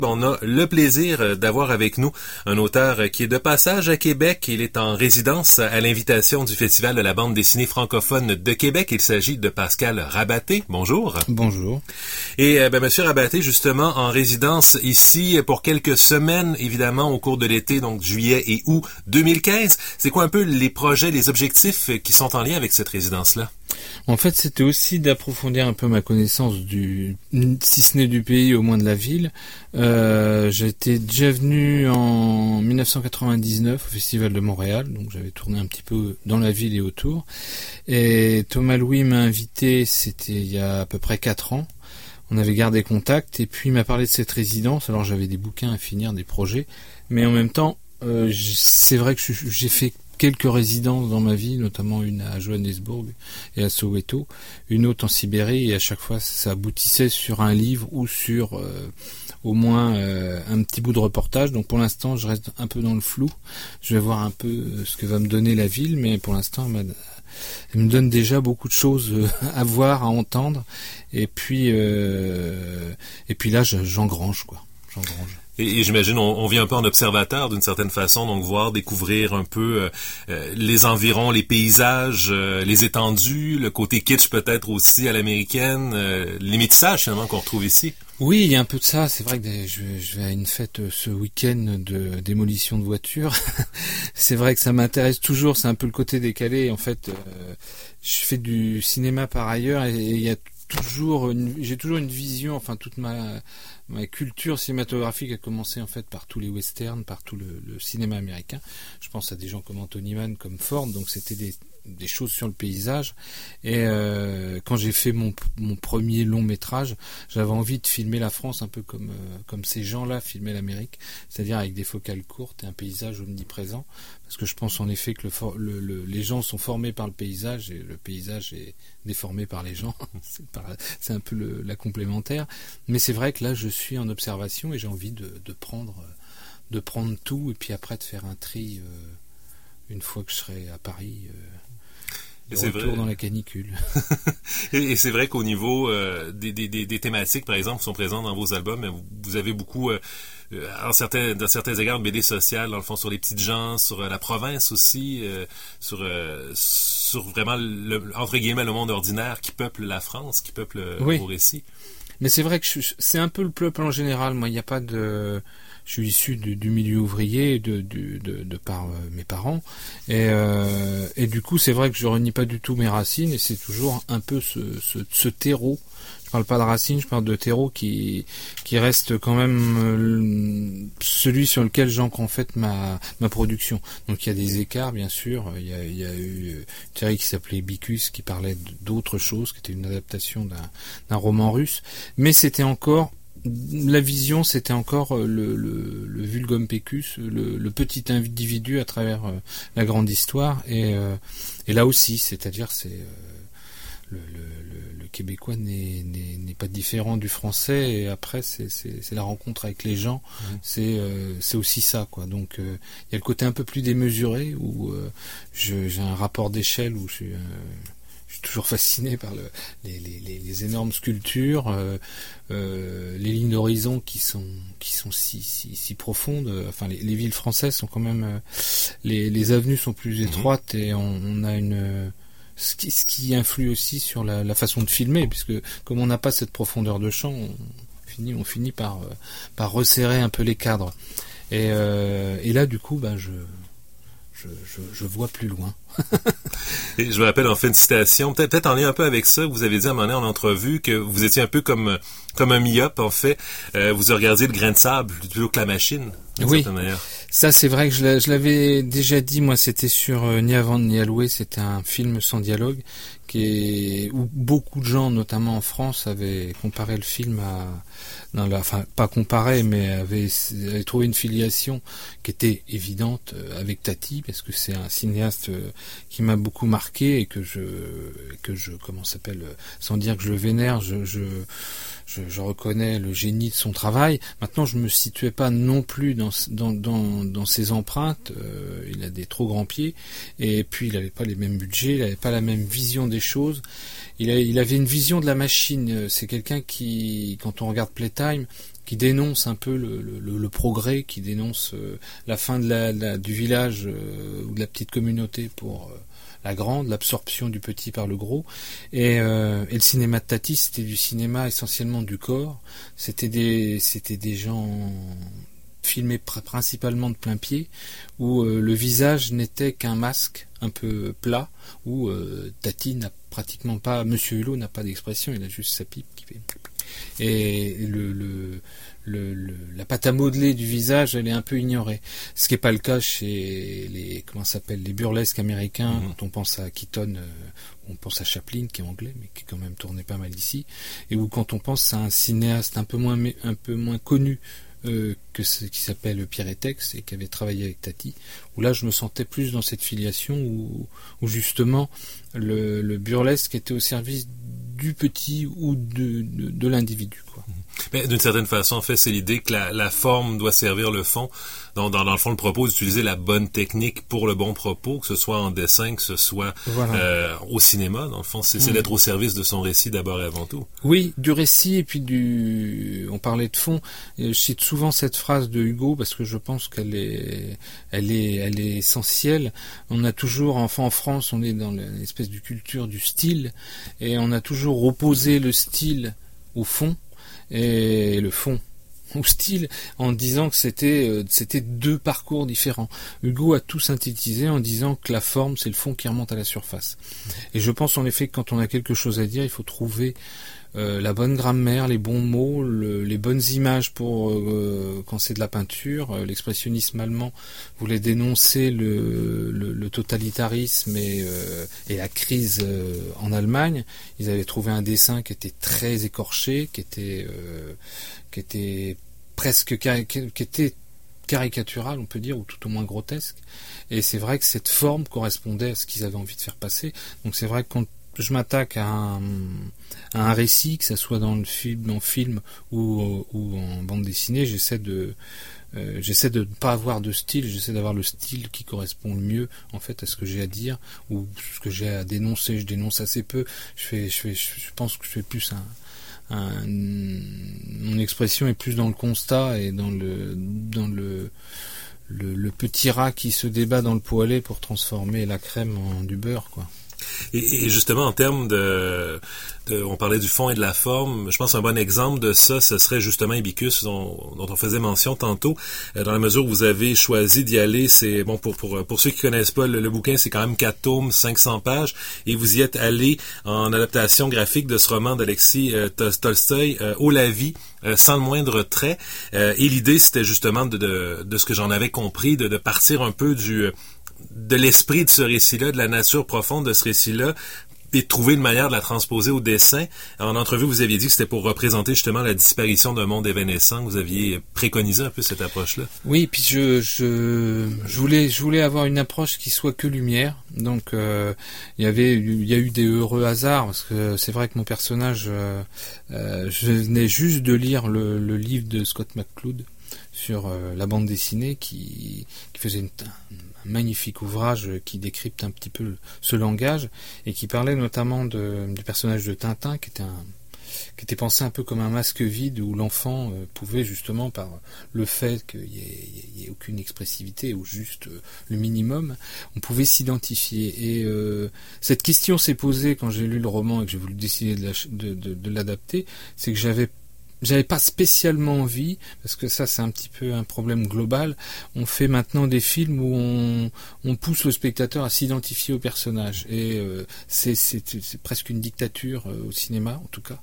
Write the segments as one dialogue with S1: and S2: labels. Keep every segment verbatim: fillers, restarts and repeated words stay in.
S1: On a le plaisir d'avoir avec nous un auteur qui est de passage à Québec. Il est en résidence à l'invitation du Festival de la bande dessinée francophone de Québec. Il s'agit de Pascal Rabaté. Bonjour.
S2: Bonjour.
S1: Et ben, Monsieur Rabaté, justement, en résidence ici pour quelques semaines, évidemment, au cours de l'été, donc juillet et août deux mille quinze. C'est quoi un peu les projets, les objectifs qui sont en lien avec cette résidence-là?
S2: En fait, c'était aussi d'approfondir un peu ma connaissance du, si ce n'est du pays, au moins de la ville. Euh, j'étais déjà venu en dix-neuf cent quatre-vingt-dix-neuf au Festival de Montréal, donc j'avais tourné un petit peu dans la ville et autour. Et Thomas Louis m'a invité, c'était il y a à peu près quatre ans. On avait gardé contact et puis il m'a parlé de cette résidence. Alors j'avais des bouquins à finir, des projets, mais en même temps, euh, c'est vrai que j'ai fait quelques résidences dans ma vie, notamment une à Johannesburg et à Soweto, une autre en Sibérie, et à chaque fois ça aboutissait sur un livre ou sur euh, au moins euh, un petit bout de reportage. Donc pour l'instant je reste un peu dans le flou, je vais voir un peu ce que va me donner la ville, mais pour l'instant elle, elle me donne déjà beaucoup de choses à voir, à entendre, et puis euh, et puis là j'engrange quoi, j'engrange.
S1: Et, et j'imagine, on, on vient un peu en observateur d'une certaine façon, donc voir, découvrir un peu euh, euh, les environs, les paysages, euh, les étendues, le côté kitsch peut-être aussi à l'américaine, euh, les métissages finalement qu'on retrouve ici.
S2: Oui, il y a un peu de ça. C'est vrai que je, je vais à une fête ce week-end de démolition de voitures. C'est vrai que ça m'intéresse toujours. C'est un peu le côté décalé. En fait, euh, je fais du cinéma par ailleurs et il y a toujours une, j'ai toujours une vision, enfin toute ma ma culture cinématographique a commencé en fait par tous les westerns, par tout le, le cinéma américain. Je pense à des gens comme Anthony Mann, comme Ford, donc c'était des des choses sur le paysage. Et euh, quand j'ai fait mon mon premier long métrage, j'avais envie de filmer la France un peu comme euh, comme ces gens-là filmaient l'Amérique, c'est-à-dire avec des focales courtes et un paysage omniprésent. Parce que je pense en effet que le, for- le, le les gens sont formés par le paysage et le paysage est déformé par les gens. c'est, par, c'est un peu le, la complémentaire. Mais c'est vrai que là, je suis en observation et j'ai envie de, de prendre de prendre tout et puis après de faire un tri euh, une fois que je serai à Paris. Euh, De
S1: c'est
S2: retour
S1: vrai.
S2: dans la canicule.
S1: et, et c'est vrai qu'au niveau euh, des, des, des, des thématiques, par exemple, qui sont présentes dans vos albums, vous, vous avez beaucoup, euh, en certains, dans certains égards, de B D sociales, dans le fond, sur les petites gens, sur euh, la province aussi, euh, sur, euh, sur vraiment, le, entre guillemets, le monde ordinaire qui peuple la France, qui peuple
S2: oui.
S1: vos récits.
S2: Mais c'est vrai que je, c'est un peu le peuple en général. Moi, il n'y a pas de... Je suis issu du, du milieu ouvrier de, de, de, de par euh, mes parents et, euh, et du coup c'est vrai que je renie pas du tout mes racines et c'est toujours un peu ce, ce, ce terreau. Je parle pas de racines, je parle de terreau qui qui reste quand même euh, celui sur lequel j'ancre en fait ma ma production. Donc il y a des écarts bien sûr. Il y a, il y a eu une série qui s'appelait Bicus qui parlait d'autres choses, qui était une adaptation d'un d'un roman russe, mais c'était encore la vision, c'était encore le, le, le vulgum pecus, le, le petit individu à travers euh, la grande histoire, et, euh, et là aussi, c'est-à-dire, c'est euh, le, le, le québécois n'est, n'est, n'est pas différent du français, et après, c'est, c'est, c'est la rencontre avec les gens, mmh. c'est, euh, c'est aussi ça, quoi. Donc, il euh, y a le côté un peu plus démesuré où euh, je, j'ai un rapport d'échelle où je suis. Euh, Je suis toujours fasciné par le, les, les, les énormes sculptures, euh, euh, les lignes d'horizon qui sont qui sont si si, si profondes. Enfin, les, les villes françaises sont quand même euh, les, les avenues sont plus étroites et on, on a une ce qui, ce qui influe aussi sur la, la façon de filmer, puisque comme on n'a pas cette profondeur de champ, on finit on finit par par resserrer un peu les cadres. Et, euh, et là, du coup, ben je Je, je, je vois plus loin.
S1: Et je me rappelle en fait une citation, peut-être, peut-être en lien un peu avec ça, vous avez dit à un moment donné en entrevue que vous étiez un peu comme comme un myope en fait, euh, vous regardiez le grain de sable plutôt que la machine.
S2: Oui, ça c'est vrai que je, je l'avais déjà dit, moi c'était sur euh, Ni avant ni à louer, c'était un film sans dialogue qui est, où beaucoup de gens, notamment en France, avaient comparé le film à... Non, là, enfin, pas comparé, mais avaient, avaient trouvé une filiation qui était évidente avec Tati, parce que c'est un cinéaste qui m'a beaucoup marqué et que je, que je, comment ça s'appelle, sans dire que je le vénère, je, je, je, je reconnais le génie de son travail. Maintenant, je me situais pas non plus dans, dans, dans, dans ses empreintes. Euh, il a des trop grands pieds, et puis il avait pas les mêmes budgets, il avait pas la même vision des choses. Il, a, il avait une vision de la machine. C'est quelqu'un qui, quand on regarde Playtime, qui dénonce un peu le, le, le progrès, qui dénonce euh, la fin de la, la, du village euh, ou de la petite communauté pour euh, la grande, l'absorption du petit par le gros. Et, euh, et le cinéma de Tati, c'était du cinéma essentiellement du corps. C'était des, c'était des gens filmés pr- principalement de plein pied, où euh, le visage n'était qu'un masque un peu plat, où euh, Tati n'a pratiquement pas, Monsieur Hulot n'a pas d'expression, il a juste sa pipe qui fait... Et le, le, le, le, la pâte à modeler du visage, elle est un peu ignorée. Ce qui n'est pas le cas chez les, comment ça s'appelle, les burlesques américains. Mmh. Quand on pense à Keaton, euh, on pense à Chaplin, qui est anglais, mais qui est quand même tourné pas mal ici. Et où quand on pense à un cinéaste un peu moins, un peu moins connu, Euh, que ce qui s'appelle Pierre Etex et qui avait travaillé avec Tati, où là je me sentais plus dans cette filiation où, où justement le, le burlesque était au service du petit ou de, de, de l'individu, quoi.
S1: Mais d'une certaine façon, en fait, c'est l'idée que la, la forme doit servir le fond. Dans, dans, dans le fond, le propos d'utiliser la bonne technique pour le bon propos, que ce soit en dessin, que ce soit voilà. euh, au cinéma. Dans le fond, c'est, c'est mmh. d'être au service de son récit d'abord et avant tout.
S2: Oui, du récit et puis du... On parlait de fond. Je cite souvent cette phrase de Hugo parce que je pense qu'elle est, elle est, elle est essentielle. On a toujours, enfin en France, on est dans l'espèce de culture du style et on a toujours opposé le style au fond et le fond au style en disant que c'était euh, c'était deux parcours différents. Hugo a tout synthétisé en disant que la forme c'est le fond qui remonte à la surface. Et je pense en effet que quand on a quelque chose à dire, il faut trouver euh, la bonne grammaire, les bons mots, le, les bonnes images pour euh, quand c'est de la peinture. Euh, l'expressionnisme allemand voulait dénoncer le, le, le totalitarisme et, euh, et la crise euh, en Allemagne. Ils avaient trouvé un dessin qui était très écorché, qui était euh, qui était presque cari- qui était caricatural, on peut dire, ou tout au moins grotesque. Et c'est vrai que cette forme correspondait à ce qu'ils avaient envie de faire passer. Donc c'est vrai que quand je m'attaque à un, à un récit, que ça soit dans le film, dans le film ou, ou en bande dessinée, j'essaie de euh, j'essaie de ne pas avoir de style, j'essaie d'avoir le style qui correspond le mieux en fait à ce que j'ai à dire ou ce que j'ai à dénoncer. Je dénonce assez peu. Je fais, je fais, je pense que je fais plus un Un, mon expression est plus dans le constat et dans le dans le, le le petit rat qui se débat dans le poêlé pour transformer la crème en du beurre, quoi.
S1: Et, et justement, en termes de, de... On parlait du fond et de la forme. Je pense qu'un bon exemple de ça, ce serait justement Ibicus, dont, dont on faisait mention tantôt. Euh, dans la mesure où vous avez choisi d'y aller, c'est... Bon, pour pour pour ceux qui connaissent pas, le, le bouquin, c'est quand même quatre tomes, cinq cents pages. Et vous y êtes allé en adaptation graphique de ce roman d'Alexis euh, Tolstoï, euh, Oh la vie, euh, sans le moindre trait. Euh, et l'idée, c'était justement de, de, de ce que j'en avais compris, de, de partir un peu du... de l'esprit de ce récit-là, de la nature profonde de ce récit-là, et de trouver une manière de la transposer au dessin. En entrevue, vous aviez dit que c'était pour représenter justement la disparition d'un monde évanescent. Vous aviez préconisé un peu cette approche-là.
S2: Oui, puis je je je voulais je voulais avoir une approche qui soit que lumière. Donc euh, il y avait il y a eu des heureux hasards parce que c'est vrai que mon personnage, euh, euh, je venais juste de lire le, le livre de Scott McCloud sur euh, la bande dessinée qui qui faisait une un magnifique ouvrage qui décrypte un petit peu ce langage et qui parlait notamment de, du personnage de Tintin qui était un, qui était pensé un peu comme un masque vide où l'enfant euh, pouvait justement par le fait qu'il y ait, il y ait aucune expressivité ou juste euh, le minimum, on pouvait s'identifier et euh, cette question s'est posée quand j'ai lu le roman et que j'ai voulu décider de, la, de, de, de l'adapter, c'est que j'avais J'avais pas spécialement envie, parce que ça c'est un petit peu un problème global, on fait maintenant des films où on, on pousse le spectateur à s'identifier au personnage, et euh, c'est, c'est, c'est presque une dictature euh, au cinéma, en tout cas.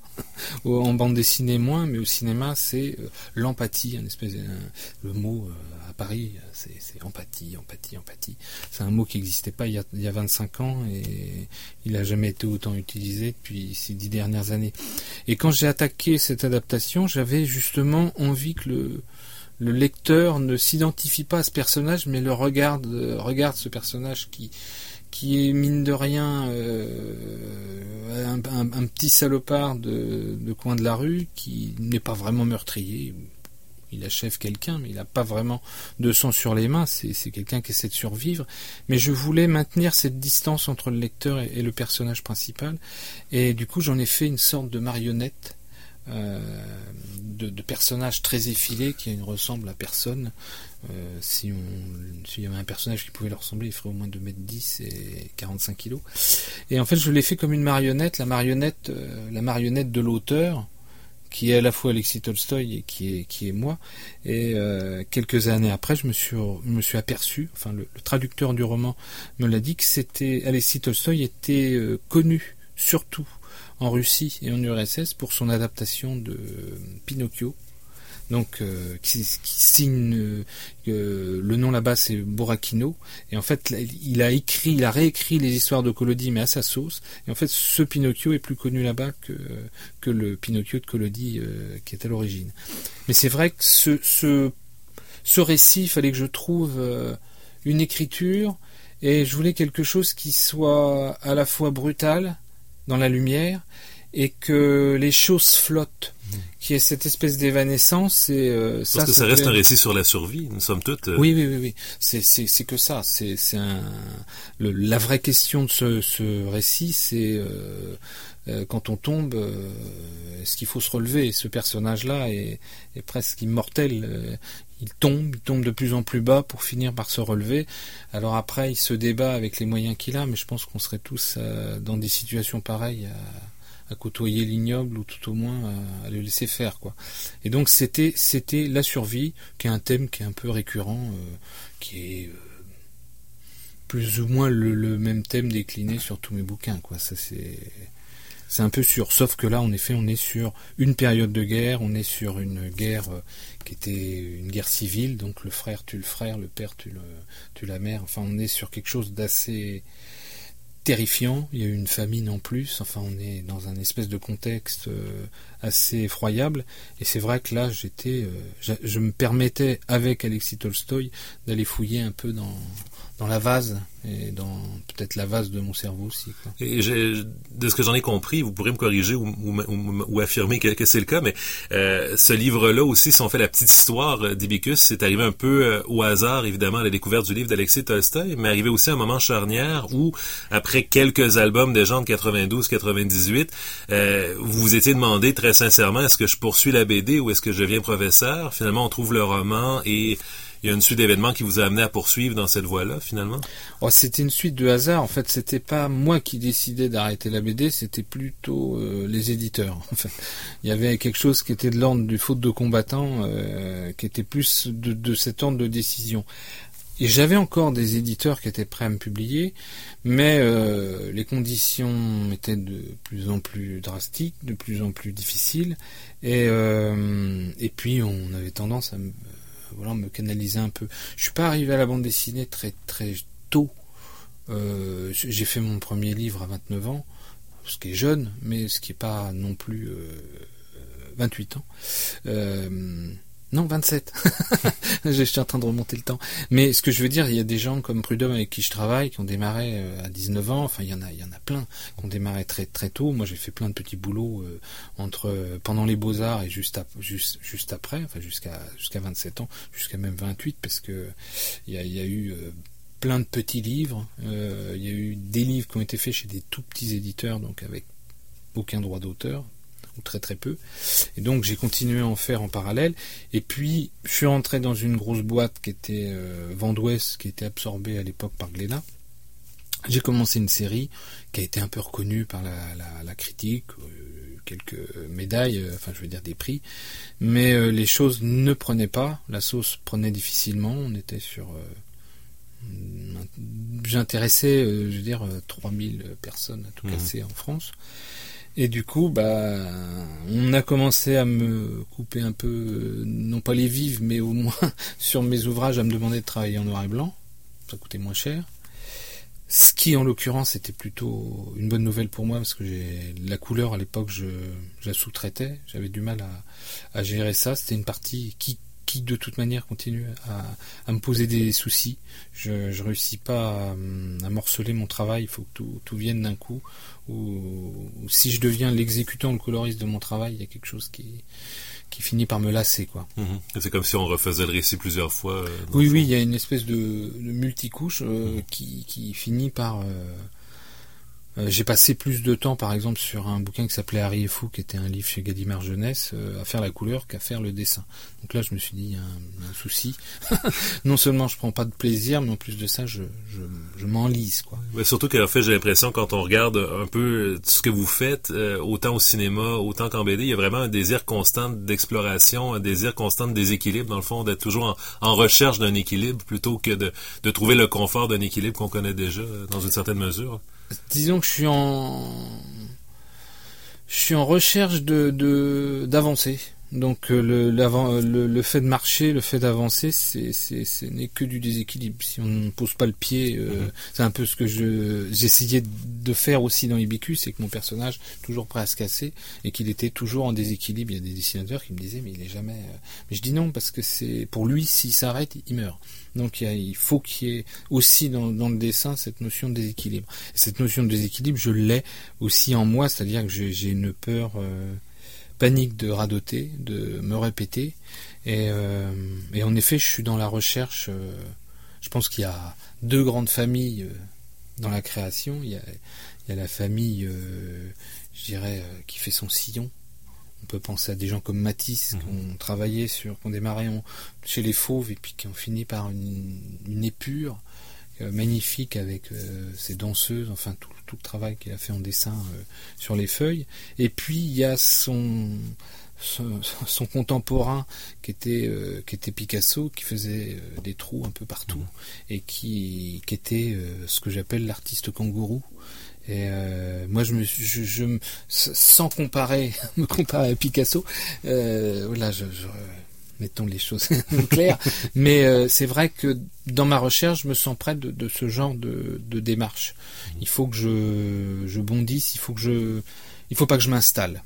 S2: En bande dessinée moins, mais au cinéma c'est euh, l'empathie, un espèce de, un, le mot euh, à Paris, c'est, c'est empathie, empathie, empathie. C'est un mot qui n'existait pas il y, a, il y a vingt-cinq ans, et il n'a jamais été autant utilisé depuis ces dix dernières années. Et quand j'ai attaqué cette adaptation, j'avais justement envie que le, le lecteur ne s'identifie pas à ce personnage, mais le regarde, regarde ce personnage qui, qui est mine de rien euh, un, un, un petit salopard de, de coin de la rue, qui n'est pas vraiment meurtrier. Il achève quelqu'un, mais il n'a pas vraiment de sang sur les mains, c'est, c'est quelqu'un qui essaie de survivre. Mais je voulais maintenir cette distance entre le lecteur et, et le personnage principal, et du coup j'en ai fait une sorte de marionnette euh, de, de personnages très effilés qui ne ressemblent à personne. Euh, si on, s'il y avait un personnage qui pouvait leur ressembler, il ferait au moins deux mètres dix et quarante-cinq kilos. Et en fait, je l'ai fait comme une marionnette, la marionnette, euh, la marionnette de l'auteur, qui est à la fois Alexis Tolstoï et qui est, qui est moi. Et euh, quelques années après, je me suis, je me suis aperçu, enfin le, le traducteur du roman me l'a dit, que c'était Alexis Tolstoï était euh, connu surtout en Russie et en U R S S pour son adaptation de euh, Pinocchio. Donc euh, qui, qui signe euh, euh, le nom là-bas c'est Borachino, et en fait il a écrit, il a réécrit les histoires de Collodi mais à sa sauce, et en fait ce Pinocchio est plus connu là-bas que que le Pinocchio de Collodi euh, qui est à l'origine. Mais c'est vrai que ce ce ce récit, il fallait que je trouve euh, une écriture, et je voulais quelque chose qui soit à la fois brutal dans la lumière et que les choses flottent, mmh. qui est cette espèce d'évanescence. Et euh,
S1: Parce
S2: ça,
S1: que ça, ça reste fait... un récit sur la survie, nous sommes toutes. Euh...
S2: Oui, oui, oui, oui. C'est, c'est, c'est que ça. C'est, c'est un. Le, la vraie question de ce, ce récit, c'est euh, euh, quand on tombe, euh, est-ce qu'il faut se relever ? Ce personnage-là est, est presque immortel. Euh, il tombe, il tombe de plus en plus bas pour finir par se relever. Alors après, il se débat avec les moyens qu'il a, mais je pense qu'on serait tous euh, dans des situations pareilles. À, à côtoyer l'ignoble, ou tout au moins à, à le laisser faire, quoi. Et donc c'était c'était la survie, qui est un thème qui est un peu récurrent, euh, qui est euh, plus ou moins le, le même thème décliné sur tous mes bouquins, quoi. Ça c'est c'est un peu sûr, sauf que là en effet on est sur une période de guerre, on est sur une guerre euh, qui était une guerre civile, donc le frère tue le frère, le père tue le tue la mère, enfin on est sur quelque chose d'assez terrifiant. Il y a eu une famine en plus, enfin on est dans un espèce de contexte euh, assez effroyable, et c'est vrai que là j'étais euh, je, je me permettais avec Alexis Tolstoï d'aller fouiller un peu dans dans la vase, et dans peut-être la vase de mon cerveau aussi, quoi.
S1: Et j'ai, de ce que j'en ai compris, vous pourrez me corriger ou, ou, ou, ou affirmer que, que c'est le cas, mais euh, ce livre-là aussi, si on fait la petite histoire d'Ibicus, c'est arrivé un peu euh, au hasard, évidemment, à la découverte du livre d'Alexis Tolstoï, mais arrivé aussi à un moment charnière où, après quelques albums déjà en quatre-vingt-douze quatre-vingt-dix-huit, euh, vous vous étiez demandé très sincèrement, est-ce que je poursuis la B D ou est-ce que je deviens professeur? Finalement, on trouve le roman et il y a une suite d'événements qui vous a amené à poursuivre dans cette voie-là, finalement?
S2: Oh, c'était une suite de hasard. En fait, c'était pas moi qui décidais d'arrêter la B D, c'était plutôt euh, les éditeurs. En fait, il y avait quelque chose qui était de l'ordre du faute de combattant, euh, qui était plus de, de cet ordre de décision. Et j'avais encore des éditeurs qui étaient prêts à me publier, mais euh, les conditions étaient de plus en plus drastiques, de plus en plus difficiles, et euh, et puis on avait tendance à me voilà, me canaliser un peu. Je suis pas arrivé à la bande dessinée très très tôt. Euh, j'ai fait mon premier livre à vingt-neuf ans, ce qui est jeune, mais ce qui est pas non plus euh, vingt-huit ans. Euh, non, vingt-sept. Je suis en train de remonter le temps. Mais ce que je veux dire, il y a des gens comme Prudhomme avec qui je travaille, qui ont démarré à dix-neuf ans. Enfin, il y en a, il y en a plein qui ont démarré très très tôt. Moi, j'ai fait plein de petits boulots euh, entre euh, pendant les Beaux-Arts et juste, ap- juste juste après, enfin jusqu'à jusqu'à vingt-sept ans, jusqu'à même vingt-huit, parce que il y a, il y a eu euh, plein de petits livres. Euh, il y a eu des livres qui ont été faits chez des tout petits éditeurs, donc avec aucun droit d'auteur, ou très très peu, et donc j'ai continué à en faire en parallèle, et puis je suis rentré dans une grosse boîte qui était euh, Vent d'Ouest, qui était absorbée à l'époque par Glénat. J'ai commencé une série qui a été un peu reconnue par la, la, la critique, euh, quelques médailles, euh, enfin je veux dire des prix, mais euh, les choses ne prenaient pas, la sauce prenait difficilement, on était sur euh, j'intéressais euh, je veux dire trois mille personnes à tout mmh. casser en France. Et du coup, bah, on a commencé à me couper un peu, non pas les vives, mais au moins sur mes ouvrages, à me demander de travailler en noir et blanc. Ça coûtait moins cher. Ce qui, en l'occurrence, était plutôt une bonne nouvelle pour moi, parce que j'ai la couleur, à l'époque, je, je la sous-traitais. J'avais du mal à, à gérer ça. C'était une partie qui, qui de toute manière, continue à, à me poser des soucis. Je, je réussis pas à, à morceler mon travail. Il faut que tout, tout vienne d'un coup. Ou, ou si je deviens l'exécutant, le coloriste de mon travail, il y a quelque chose qui, qui finit par me lasser, quoi.
S1: Mmh. C'est comme si on refaisait le récit plusieurs fois. Euh,
S2: oui, oui, il y a une espèce de, de multicouche euh, mmh. qui, qui finit par, euh, Euh, j'ai passé plus de temps, par exemple, sur un bouquin qui s'appelait Harry et Fou, qui était un livre chez Gallimard Jeunesse, euh, à faire la couleur qu'à faire le dessin. Donc là, je me suis dit, il y a un, un souci. Non seulement je prends pas de plaisir, mais en plus de ça, je, je, je m'enlise, quoi.
S1: Ouais, surtout qu'en fait, j'ai l'impression, quand on regarde un peu ce que vous faites, euh, autant au cinéma, autant qu'en B D, il y a vraiment un désir constant d'exploration, un désir constant de déséquilibre, dans le fond, d'être toujours en, en recherche d'un équilibre, plutôt que de, de trouver le confort d'un équilibre qu'on connaît déjà, dans une certaine mesure.
S2: Disons que je suis en je suis en recherche de, de d'avancer. Donc le, le le fait de marcher, le fait d'avancer, c'est c'est ce n'est que du déséquilibre. Si on ne pose pas le pied, euh, mmh. c'est un peu ce que je j'essayais de faire aussi dans Ibicus, c'est que mon personnage toujours prêt à se casser et qu'il était toujours en déséquilibre. Il y a des dessinateurs qui me disaient mais il est jamais. Mais je dis non parce que c'est pour lui s'il s'arrête, il meurt. Donc il, y a, il faut qu'il y ait aussi dans, dans le dessin cette notion de déséquilibre. Et cette notion de déséquilibre, je l'ai aussi en moi, c'est-à-dire que j'ai, j'ai une peur euh, panique de radoter, de me répéter. Et, euh, et en effet, je suis dans la recherche. Euh, je pense qu'il y a deux grandes familles euh, dans la création. Il y a, il y a la famille, euh, je dirais, euh, qui fait son sillon. On peut penser à des gens comme Matisse, mmh. qui ont travaillé sur, qui ont démarré en, chez les Fauves et puis qui ont fini par une, une épure euh, magnifique avec euh, ses danseuses, enfin tout, tout le travail qu'il a fait en dessin euh, sur les feuilles. Et puis il y a son, son, son contemporain qui était, euh, qui était Picasso, qui faisait euh, des trous un peu partout mmh. et qui, qui était euh, ce que j'appelle l'artiste kangourou. Et euh, moi, je me, je, je, sans comparer, me comparer à Picasso, euh, voilà, je, je, mettons les choses claires. Mais euh, c'est vrai que dans ma recherche, je me sens près de, de ce genre de, de démarche. Il faut que je, je bondisse, il faut que je, il faut pas que je m'installe.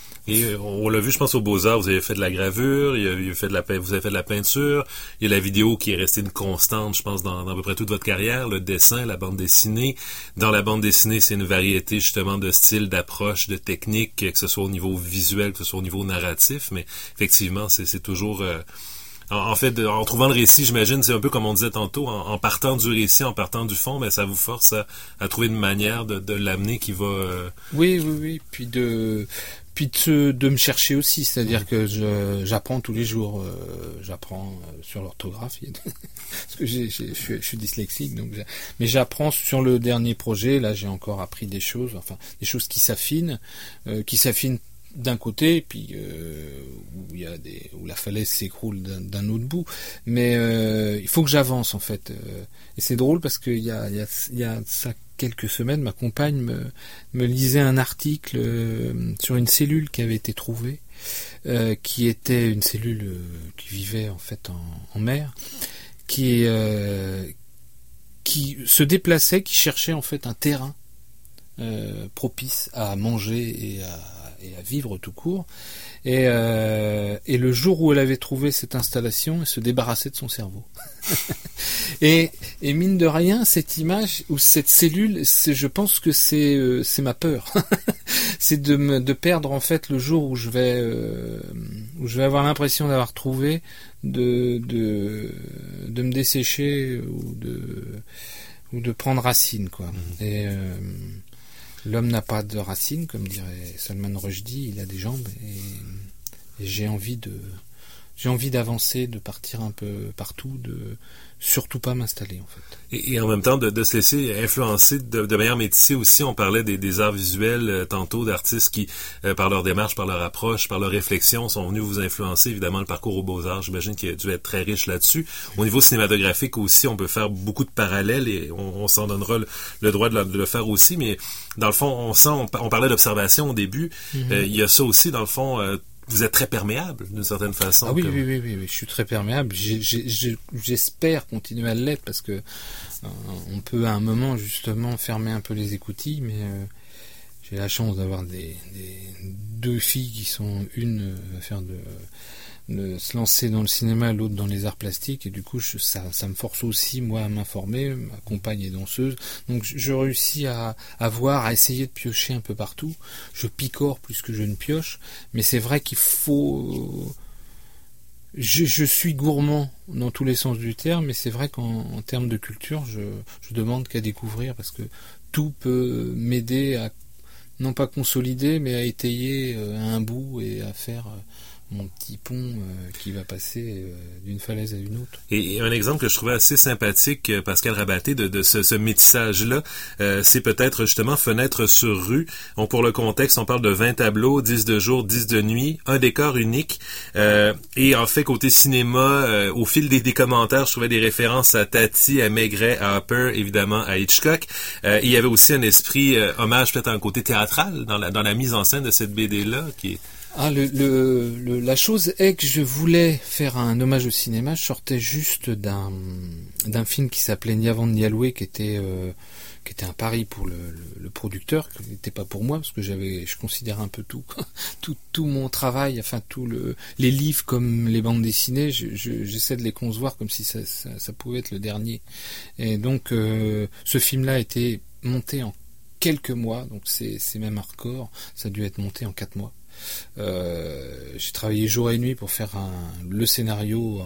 S1: Et on l'a vu, je pense, aux Beaux-Arts, vous avez fait de la gravure, il avez fait de la, vous avez fait de la peinture, il y a la vidéo qui est restée une constante, je pense, dans, dans à peu près toute votre carrière, le dessin, la bande dessinée. Dans la bande dessinée, c'est une variété, justement, de styles, d'approches, de techniques, que ce soit au niveau visuel, que ce soit au niveau narratif, mais effectivement, c'est, c'est toujours... Euh, En, en fait, de, en trouvant le récit, j'imagine, c'est un peu comme on disait tantôt, en, en partant du récit, en partant du fond, mais ça vous force à, à trouver une manière de, de l'amener qui va... Euh...
S2: Oui, oui, oui. Puis de, puis de, de me chercher aussi, c'est-à-dire mmh. que je, j'apprends tous les jours. Euh, j'apprends sur l'orthographe, parce que j'ai, j'ai, je, suis, je suis dyslexique, donc j'ai, mais j'apprends sur le dernier projet. Là, j'ai encore appris des choses, enfin des choses qui s'affinent, euh, qui s'affinent. D'un côté, puis euh, où il y a des où la falaise s'écroule d'un, d'un autre bout, mais euh, il faut que j'avance en fait. Euh, et c'est drôle parce qu'il y a il y a il y a ça quelques semaines, ma compagne me me lisait un article euh, sur une cellule qui avait été trouvée, euh, qui était une cellule euh, qui vivait en fait en, en mer, qui euh, qui se déplaçait, qui cherchait en fait un terrain euh, propice à manger et à et à vivre tout court, et, euh, et le jour où elle avait trouvé cette installation, elle se débarrassait de son cerveau. et, et mine de rien, cette image ou cette cellule, c'est, je pense que c'est, euh, c'est ma peur. C'est de me, de perdre en fait le jour où je vais, euh, où je vais avoir l'impression d'avoir trouvé, de, de, de me dessécher ou de, ou de prendre racine, quoi. Mmh. Et euh, l'homme n'a pas de racines, comme dirait Salman Rushdie, il a des jambes, et, et j'ai envie de, j'ai envie d'avancer, de partir un peu partout, de surtout pas m'installer en fait.
S1: Et, et en même temps de, de se laisser influencer de, de manière métissée aussi. On parlait des, des arts visuels euh, tantôt, d'artistes qui, euh, par leur démarche, par leur approche, par leur réflexion, sont venus vous influencer. Évidemment, le parcours aux Beaux-Arts, j'imagine qu'il a dû être très riche là-dessus. Au niveau cinématographique aussi, on peut faire beaucoup de parallèles et on, on s'en donnera le, le droit de, la, de le faire aussi. Mais dans le fond, on sent, on, on parlait d'observation au début. Mm-hmm. Euh, il y a ça aussi, dans le fond. Euh, Vous êtes très perméable, d'une certaine façon.
S2: Ah oui,
S1: comme...
S2: oui, oui, oui, oui, je suis très perméable. J'ai, j'ai, j'espère continuer à l'être parce que euh, on peut à un moment justement fermer un peu les écoutilles, mais euh, j'ai la chance d'avoir des, des deux filles qui sont une euh, à faire de, de se lancer dans le cinéma, l'autre dans les arts plastiques, et du coup je, ça, ça me force aussi moi à m'informer. Ma compagne est danseuse, donc je, je réussis à, à voir, à essayer de piocher un peu partout. Je picore plus que je ne pioche, mais c'est vrai qu'il faut... Je, je suis gourmand dans tous les sens du terme, mais c'est vrai qu'en en termes de culture, je, je demande qu'à découvrir, parce que tout peut m'aider à, non pas consolider, mais à étayer euh, un bout et à faire euh, mon petit pont euh, qui va passer euh, d'une falaise à une autre.
S1: Et, et un exemple que je trouvais assez sympathique, euh, Pascal Rabaté, de, de ce, ce métissage-là, euh, c'est peut-être justement Fenêtre sur rue. On, pour le contexte, on parle de vingt tableaux, dix de jour, dix de nuit, un décor unique. Euh, et en fait, côté cinéma, euh, au fil des, des commentaires, je trouvais des références à Tati, à Maigret, à Hopper, évidemment à Hitchcock. Euh, il y avait aussi un esprit euh, hommage peut-être à un côté théâtral dans la, dans la mise en scène de cette B D-là, qui est...
S2: Ah, le, le, le, la chose est que je voulais faire un hommage au cinéma. Je sortais juste d'un, d'un film qui s'appelait Niavand Nialoué, qui était, euh, qui était un pari pour le, le, le producteur, qui n'était pas pour moi, parce que j'avais, je considérais un peu tout, tout, tout mon travail, enfin, tout le, les livres comme les bandes dessinées, je, je, j'essaie de les concevoir comme si ça, ça, ça pouvait être le dernier. Et donc, euh, ce film-là a été monté en quelques mois, donc c'est, c'est même hardcore. Ça a dû être monté en quatre mois. Euh, j'ai travaillé jour et nuit pour faire un, le scénario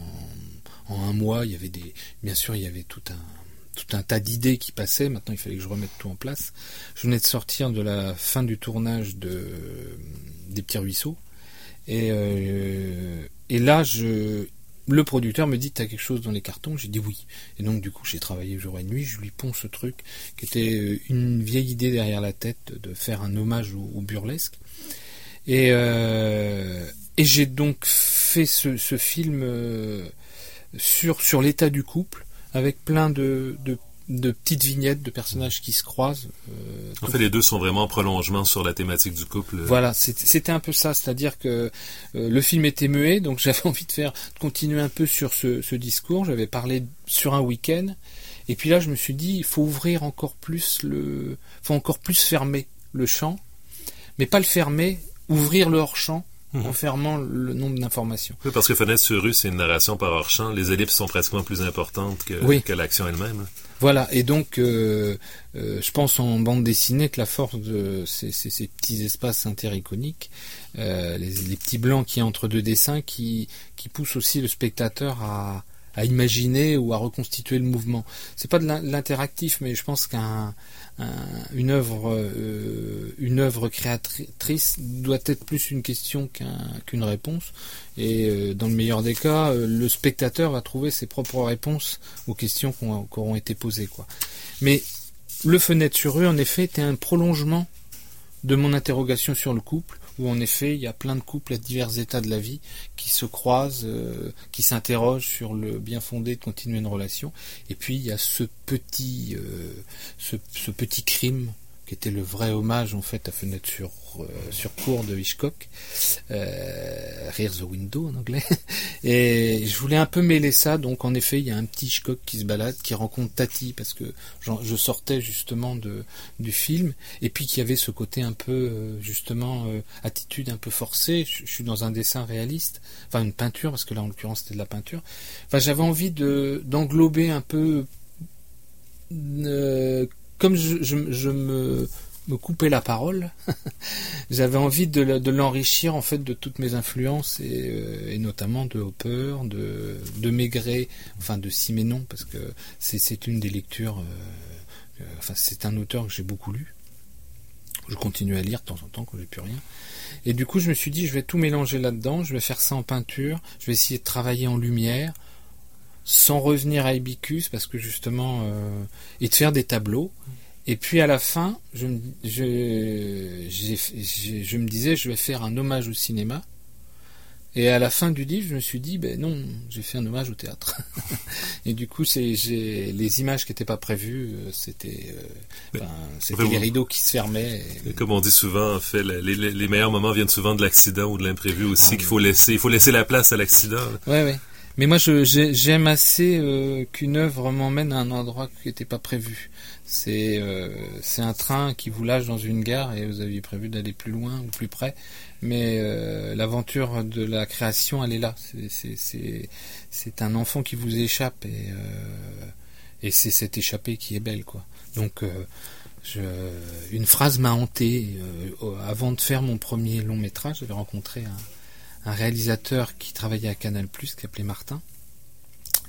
S2: en, en un mois. Il y avait des, bien sûr, il y avait tout un, tout un tas d'idées qui passaient. Maintenant, il fallait que je remette tout en place. Je venais de sortir de la fin du tournage de des Petits Ruisseaux, et euh, et là, je, le producteur me dit, t'as quelque chose dans les cartons? J'ai dit oui. Et donc, du coup, j'ai travaillé jour et nuit. Je lui ponds ce truc qui était une vieille idée derrière la tête de faire un hommage au, au burlesque. Et, euh, et j'ai donc fait ce, ce film euh, sur, sur l'état du couple, avec plein de, de, de petites vignettes de personnages qui se croisent. Euh,
S1: en fait, les deux sont vraiment en prolongement sur la thématique du couple.
S2: Voilà, c'était, c'était un peu ça, c'est-à-dire que euh, le film était muet, donc j'avais envie de faire, de continuer un peu sur ce, ce discours. J'avais parlé sur un week-end, et puis là, je me suis dit, il faut ouvrir encore plus le, faut encore plus fermer le champ, mais pas le fermer. Ouvrir le hors-champ mmh. en fermant le nombre d'informations.
S1: Oui, parce que Fenêtre sur rue, c'est une narration par hors-champ. Les ellipses sont pratiquement plus importantes que,
S2: oui.
S1: que l'action elle-même.
S2: Voilà, et donc euh, euh, je pense en bande dessinée que la force de ces, ces, ces petits espaces intericoniques, euh, les, les petits blancs qui entre deux dessins, qui, qui poussent aussi le spectateur à, à imaginer ou à reconstituer le mouvement. C'est pas de l'interactif, mais je pense qu'un un, une œuvre euh, une œuvre créatrice doit être plus une question qu'un, qu'une réponse, et euh, dans le meilleur des cas, euh, le spectateur va trouver ses propres réponses aux questions qui auront été posées, quoi. Mais le Fenêtre sur rue, en effet, était un prolongement de mon interrogation sur le couple, où en effet il y a plein de couples à divers états de la vie qui se croisent, euh, qui s'interrogent sur le bien fondé de continuer une relation, et puis il y a ce petit euh, ce, ce petit crime qui était le vrai hommage en fait à Fenêtre sur euh, sur cour de Hitchcock, euh, Rear the Window en anglais, et je voulais un peu mêler ça. Donc en effet il y a un petit Hitchcock qui se balade, qui rencontre Tati, parce que je sortais justement de du film, et puis qu'il y avait ce côté un peu euh, justement euh, attitude un peu forcée. Je, je suis dans un dessin réaliste, enfin une peinture, parce que là en l'occurrence c'était de la peinture. Enfin j'avais envie de d'englober un peu euh, comme je, je, je me, me coupais la parole, j'avais envie de, de l'enrichir en fait de toutes mes influences, et, euh, et notamment de Hopper, de, de Maigret, enfin de Siménon, parce que c'est, c'est une des lectures, euh, euh, enfin c'est un auteur que j'ai beaucoup lu. Je continue à lire de temps en temps quand j'ai plus rien. Et du coup je me suis dit, je vais tout mélanger là-dedans, je vais faire ça en peinture, je vais essayer de travailler en lumière, sans revenir à Ibicus, parce que justement euh, et de faire des tableaux. Et puis à la fin je me, je, j'ai, j'ai, je me disais je vais faire un hommage au cinéma, et à la fin du livre je me suis dit ben non, j'ai fait un hommage au théâtre. Et du coup c'est, j'ai, les images qui n'étaient pas prévues, c'était, euh, ben, c'était les rideaux qui se fermaient, et...
S1: Et comme on dit souvent, en fait, les, les, les meilleurs moments viennent souvent de l'accident ou de l'imprévu aussi, ah, qu'il faut laisser, il faut laisser la place à l'accident.
S2: Ouais ouais. Mais moi, je, j'aime assez euh, qu'une œuvre m'emmène à un endroit qui n'était pas prévu. C'est, euh, c'est un train qui vous lâche dans une gare et vous aviez prévu d'aller plus loin ou plus près. Mais euh, l'aventure de la création, elle est là. C'est, c'est, c'est, c'est un enfant qui vous échappe, et, euh, et c'est cette échappée qui est belle, quoi. Donc, euh, je, une phrase m'a hanté. Euh, avant de faire mon premier long métrage, j'avais rencontré un un réalisateur qui travaillait à Canal+, qui s'appelait Martin,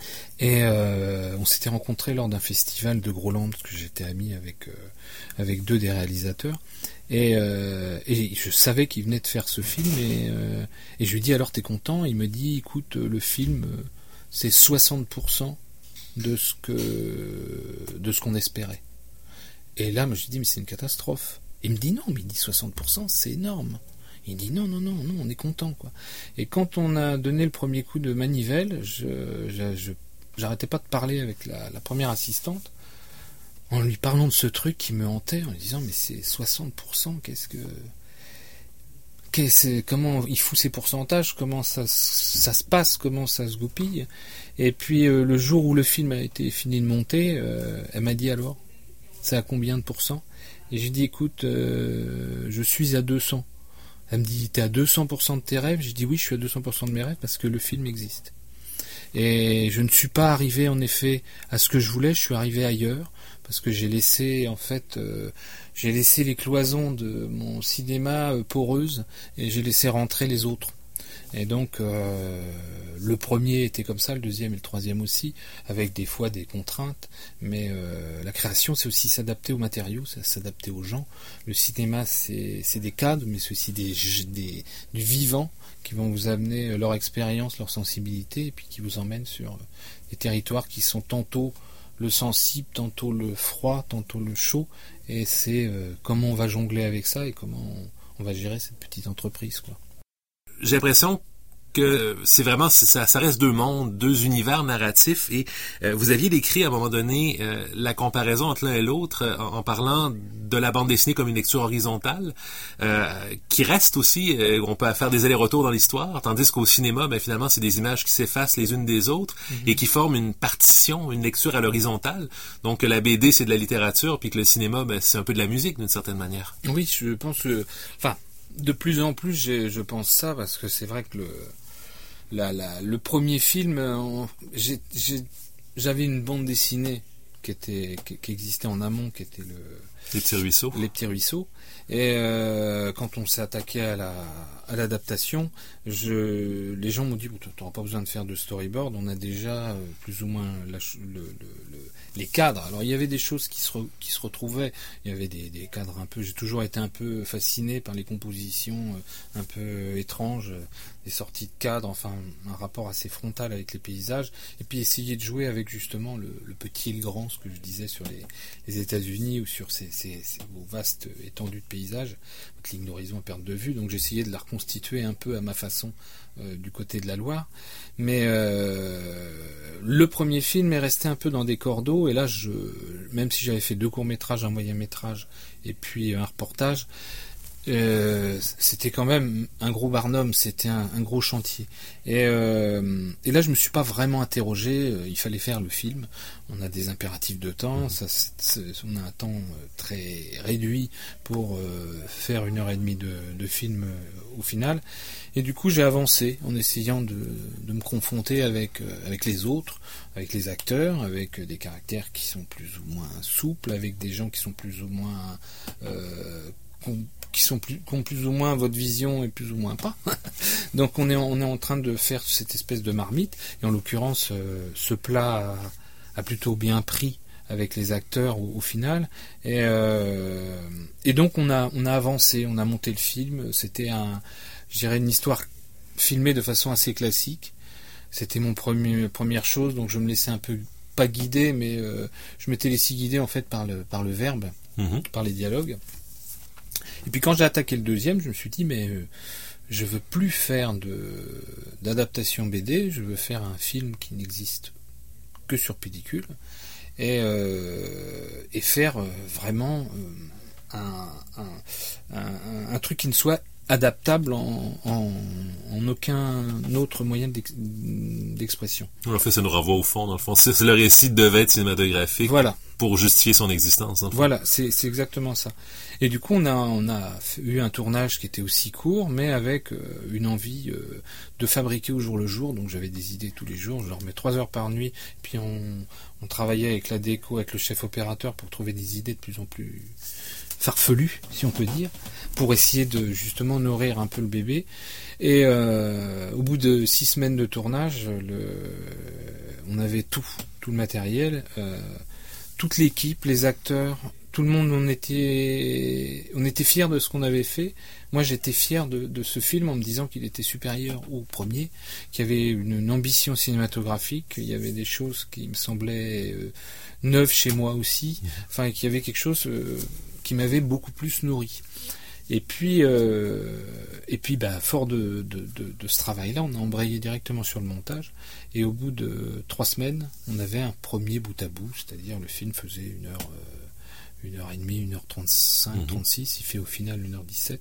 S2: Et euh, on s'était rencontrés lors d'un festival de Groland, parce que j'étais ami avec, euh, avec deux des réalisateurs. Et, euh, et je savais qu'il venait de faire ce film. Et, euh, et je lui dis, alors t'es content? Il me dit, écoute, le film, c'est soixante pour cent de ce que de ce qu'on espérait. Et là, moi, je lui dis, mais c'est une catastrophe. Il me dit non, mais il dit soixante pour cent, c'est énorme. Il dit non, non, non, non, on est content, quoi. Et quand on a donné le premier coup de manivelle, je, je, je j'arrêtais pas de parler avec la, la première assistante, en lui parlant de ce truc qui me hantait, en lui disant mais c'est soixante pour cent, qu'est-ce que, qu'est-ce, comment il fout ces pourcentages, comment ça, ça se passe, comment ça se goupille. Et puis euh, le jour où le film a été fini de monter, euh, elle m'a dit alors, c'est à combien de pourcents? Et j'ai dit écoute, euh, je suis à deux cents. Elle me dit, t'es à deux cents pour cent de tes rêves? J'ai dit oui, je suis à deux cents pour cent de mes rêves parce que le film existe. Et je ne suis pas arrivé en effet à ce que je voulais, je suis arrivé ailleurs parce que j'ai laissé en fait, euh, j'ai laissé les cloisons de mon cinéma euh, poreuses et j'ai laissé rentrer les autres. Et donc euh, le premier était comme ça, le deuxième et le troisième aussi, avec des fois des contraintes, mais euh, la création c'est aussi s'adapter aux matériaux, c'est s'adapter aux gens. Le cinéma c'est, c'est des cadres, mais c'est aussi des, des, du vivant qui vont vous amener leur expérience, leur sensibilité, et puis qui vous emmènent sur des territoires qui sont tantôt le sensible, tantôt le froid, tantôt le chaud, et c'est euh, comment on va jongler avec ça et comment on, on va gérer cette petite entreprise, quoi.
S1: J'ai l'impression que c'est vraiment, ça, ça reste deux mondes, deux univers narratifs, et euh, vous aviez décrit à un moment donné euh, la comparaison entre l'un et l'autre euh, en, en parlant de la bande dessinée comme une lecture horizontale, euh, qui reste aussi, euh, on peut faire des allers-retours dans l'histoire, tandis qu'au cinéma, ben, finalement, c'est des images qui s'effacent les unes des autres, mm-hmm. et qui forment une partition, une lecture à l'horizontale. Donc la B D, c'est de la littérature, puis que le cinéma, ben, c'est un peu de la musique, d'une certaine manière.
S2: Oui, je pense que... Enfin, de plus en plus, j'ai, je pense ça, parce que c'est vrai que le... La, la, le premier film, euh, j'ai, j'ai, j'avais une bande dessinée qui était qui, qui existait en amont, qui était le
S1: les petits ruisseaux.
S2: Les petits ruisseaux. Et euh, quand on s'est attaqué à la à l'adaptation, je les gens m'ont dit tu n'auras pas besoin de faire de storyboard, on a déjà euh, plus ou moins la, le, le, le, les cadres. Alors il y avait des choses qui se re, qui se retrouvaient, il y avait des, des cadres un peu. J'ai toujours été un peu fasciné par les compositions euh, un peu étranges. Euh, des sorties de cadre, enfin un rapport assez frontal avec les paysages, et puis essayer de jouer avec justement le, le petit et le grand, ce que je disais sur les, les États-Unis ou sur ces, ces, ces vastes étendues de paysages, votre ligne d'horizon à perte de vue, donc j'essayais de la reconstituer un peu à ma façon euh, du côté de la Loire, mais euh, le premier film est resté un peu dans des cordeaux, et là, je, même si j'avais fait deux courts-métrages, un moyen-métrage, et puis un reportage, Euh, c'était quand même un gros barnum, c'était un, un gros chantier. Et, euh, et là, je me suis pas vraiment interrogé. Il fallait faire le film. On a des impératifs de temps. Ça, c'est, c'est, on a un temps très réduit pour euh, faire une heure et demie de, de film euh, au final. Et du coup, j'ai avancé en essayant de, de me confronter avec euh, avec les autres, avec les acteurs, avec des caractères qui sont plus ou moins souples, avec des gens qui sont plus ou moins euh, qui sont plus, qui ont plus ou moins votre vision et plus ou moins pas. Donc on est, on est en train de faire cette espèce de marmite, et en l'occurrence euh, ce plat a, a plutôt bien pris avec les acteurs au, au final, et, euh, et donc on a, on a avancé, on a monté le film. C'était un, je dirais une histoire filmée de façon assez classique. C'était mon premier, première chose, donc je me laissais un peu pas guider, mais euh, je m'étais laissé guider en fait par le, par le verbe, mmh. par les dialogues. Et puis quand j'ai attaqué le deuxième, je me suis dit mais euh, je veux plus faire de d'adaptation B D, je veux faire un film qui n'existe que sur pellicule, et euh, et faire euh, vraiment euh, un, un, un un truc qui ne soit adaptable en, en, en aucun autre moyen d'ex, d'expression.
S1: En fait, ça nous renvoie au fond, dans le fond. C'est, le récit devait être cinématographique,
S2: voilà,
S1: pour justifier son existence. Dans le fond.
S2: Voilà, c'est, c'est exactement ça. Et du coup, on a, on a eu un tournage qui était aussi court, mais avec euh, une envie euh, de fabriquer au jour le jour. Donc j'avais des idées tous les jours, je leur mets trois heures par nuit, puis on, on travaillait avec la déco, avec le chef opérateur pour trouver des idées de plus en plus farfelu, si on peut dire, pour essayer de justement nourrir un peu le bébé. Et euh, au bout de six semaines de tournage, le, on avait tout, tout le matériel, euh, toute l'équipe, les acteurs, tout le monde, on était, on était fiers de ce qu'on avait fait. Moi, j'étais fier de, de ce film en me disant qu'il était supérieur au premier, qu'il y avait une, une ambition cinématographique, qu'il y avait des choses qui me semblaient euh, neuves chez moi aussi, enfin, qu'il y avait quelque chose euh, qui m'avait beaucoup plus nourri. Et puis, euh, et puis, bah, fort de, de, de, de ce travail-là, on a embrayé directement sur le montage. Et au bout de trois semaines, on avait un premier bout à bout, c'est-à-dire le film faisait une heure. Euh, une heure et demie, une heure trente-cinq, mmh. trente-six, il fait au final une heure dix-sept.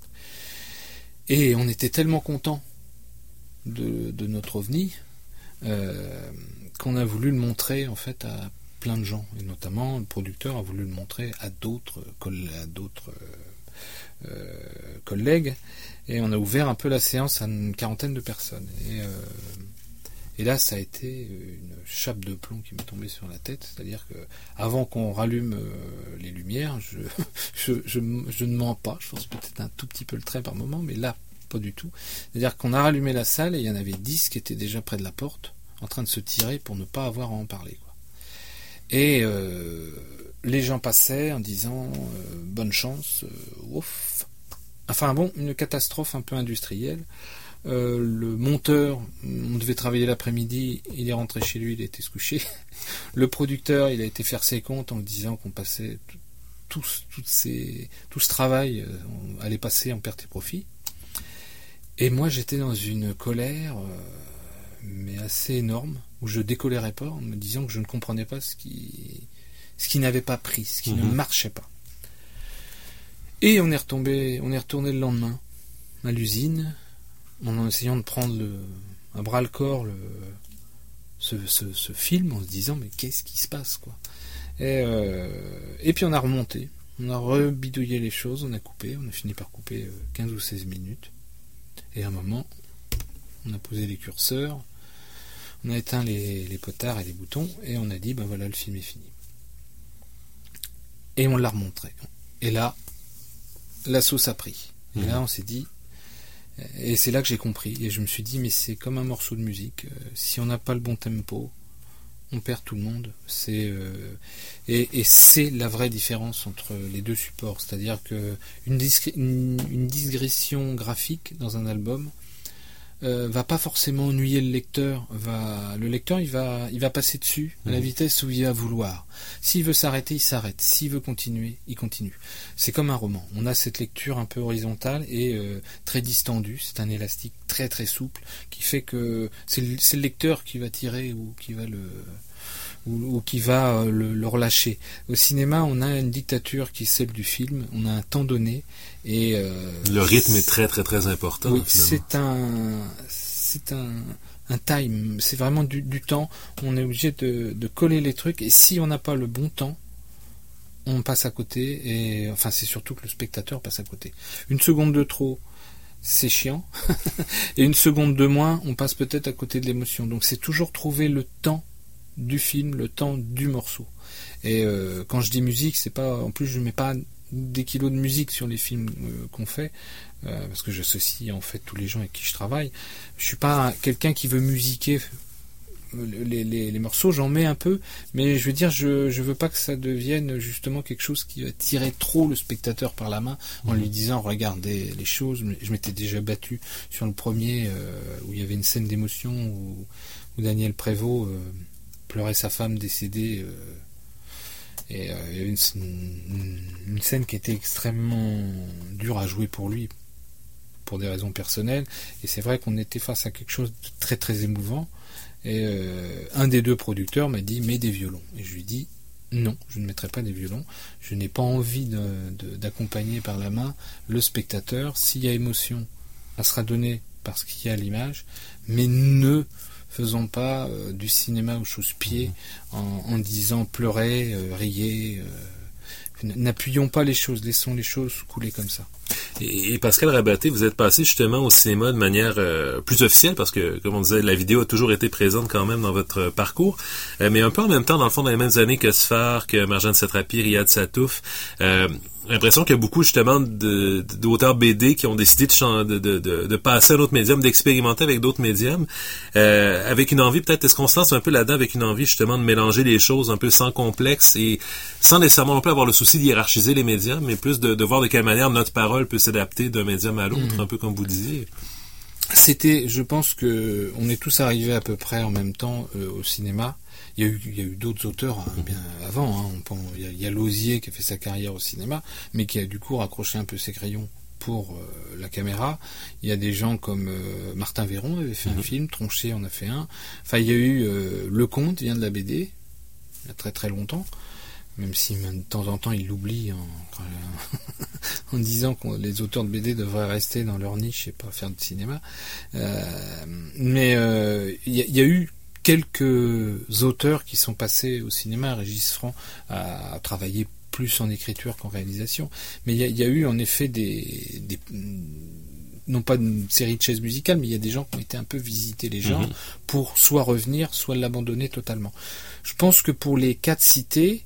S2: Et on était tellement contents de, de notre ovni euh, qu'on a voulu le montrer en fait à plein de gens. Et notamment, le producteur a voulu le montrer à d'autres, à d'autres euh, euh, collègues. Et on a ouvert un peu la séance à une quarantaine de personnes. Et, euh, et là, ça a été une chape de plomb qui m'est tombée sur la tête. C'est-à-dire que avant qu'on rallume euh, les lumières, je, je, je, je ne mens pas. Je pense peut-être un tout petit peu le trait par moment, mais là, pas du tout. C'est-à-dire qu'on a rallumé la salle et il y en avait dix qui étaient déjà près de la porte, en train de se tirer pour ne pas avoir à en parler, quoi. Et euh, les gens passaient en disant euh, bonne chance, euh, ouf. Enfin bon, une catastrophe un peu industrielle. Euh, le monteur, on devait travailler l'après-midi, il est rentré chez lui, il était se coucher. Le producteur, il a été faire ses comptes en disant qu'on passait tout, tout, tout, ces, tout ce travail, on allait passer en perte et profit. Et moi, j'étais dans une colère, euh, mais assez énorme, où je décolérais pas en me disant que je ne comprenais pas ce qui, ce qui n'avait pas pris, ce qui mmh. ne marchait pas. Et on est retombé, on est retourné le lendemain à l'usine, en essayant de prendre le, à bras le corps le, ce, ce, ce film, en se disant mais qu'est-ce qui se passe, quoi. Et, euh, et puis on a remonté, on a rebidouillé les choses, on a coupé, on a fini par couper quinze ou seize minutes. Et à un moment, on a posé les curseurs, on a éteint les, les potards et les boutons, et on a dit ben voilà, le film est fini. Et on l'a remontré. Et là, la sauce a pris. Et mmh. là, on s'est dit. Et c'est là que j'ai compris, et je me suis dit mais c'est comme un morceau de musique, euh, si on n'a pas le bon tempo, on perd tout le monde. C'est euh, et, et c'est la vraie différence entre les deux supports, c'est-à-dire que une, discri- une, une digression graphique dans un album euh, va pas forcément ennuyer le lecteur. Va le lecteur il va il va passer dessus à la vitesse où il va vouloir. S'il veut s'arrêter, il s'arrête. S'il veut continuer, il continue. C'est comme un roman. On a cette lecture un peu horizontale et euh, très distendue. C'est un élastique très très souple qui fait que c'est le, c'est le lecteur qui va tirer ou qui va le ou, ou qui va le, le relâcher. Au cinéma, on a une dictature qui est celle du film. On a un temps donné et euh,
S1: le rythme est très très très important.
S2: Oui,
S1: finalement.
S2: c'est un c'est un un time, c'est vraiment du, du temps. On est obligé de, de coller les trucs et si on n'a pas le bon temps, on passe à côté et enfin c'est surtout que le spectateur passe à côté. Une seconde de trop, c'est chiant et une seconde de moins, on passe peut-être à côté de l'émotion. Donc c'est toujours trouver le temps du film, le temps du morceau. Et euh, quand je dis musique, c'est pas en plus je mets pas des kilos de musique sur les films euh, qu'on fait, euh, parce que j'associe en fait tous les gens avec qui je travaille. Je suis pas quelqu'un qui veut musiquer les, les, les morceaux, j'en mets un peu, mais je veux dire, je je veux pas que ça devienne justement quelque chose qui va tirer trop le spectateur par la main en mmh. lui disant regardez les choses. Je m'étais déjà battu sur le premier euh, où il y avait une scène d'émotion où, où Daniel Prévost euh, pleurait sa femme décédée. Euh, Et euh, il y avait une, une, une scène qui était extrêmement dure à jouer pour lui, pour des raisons personnelles. Et c'est vrai qu'on était face à quelque chose de très très émouvant. Et euh, un des deux producteurs m'a dit mets des violons. Et je lui dis non, je ne mettrai pas des violons. Je n'ai pas envie de, de, d'accompagner par la main le spectateur. S'il y a émotion, elle sera donnée parce qu'il y a l'image, mais ne faisons pas euh, du cinéma aux chausse-pieds en, en disant pleurez, euh, riez. Euh, n'appuyons pas les choses, laissons les choses couler comme ça.
S1: Et, et Pascal Rabaté, vous êtes passé justement au cinéma de manière euh, plus officielle, parce que, comme on disait, la vidéo a toujours été présente quand même dans votre parcours, euh, mais un peu en même temps, dans le fond, dans les mêmes années que Sfar, que Marjane Satrapi, Riyad Satouf. Euh, l'impression qu'il y a beaucoup justement de, d'auteurs B D qui ont décidé de, chan- de, de, de, de passer à un autre médium, d'expérimenter avec d'autres médiums, euh, avec une envie peut-être, est-ce qu'on se lance un peu là-dedans avec une envie justement de mélanger les choses un peu sans complexe et sans nécessairement non plus avoir le souci de hiérarchiser les médiums, mais plus de, de voir de quelle manière notre parole peut s'adapter d'un médium à l'autre, mmh. un peu comme vous disiez.
S2: C'était, je pense que on est tous arrivés à peu près en même temps euh, au cinéma. Il y a eu, il y a eu d'autres auteurs hein, bien avant. Hein. On, il y a, il y a Lausier qui a fait sa carrière au cinéma, mais qui a du coup raccroché un peu ses crayons pour euh, la caméra. Il y a des gens comme euh, Martin Véron avait fait mmh. un film, Tronchet en a fait un. Enfin, il y a eu euh, Lecomte vient de la B D, il y a très très longtemps. Même si même, de temps en temps il l'oublie en, en disant que les auteurs de B D devraient rester dans leur niche et pas faire de cinéma. Euh, mais il euh, y, y a eu quelques auteurs qui sont passés au cinéma. Régis Franc a, a travaillé plus en écriture qu'en réalisation. Mais il y, y a eu en effet des, des non pas une série de chaises musicales, mais il y a des gens qui ont été un peu visiter les gens mmh. pour soit revenir, soit l'abandonner totalement. Je pense que pour les quatre cités,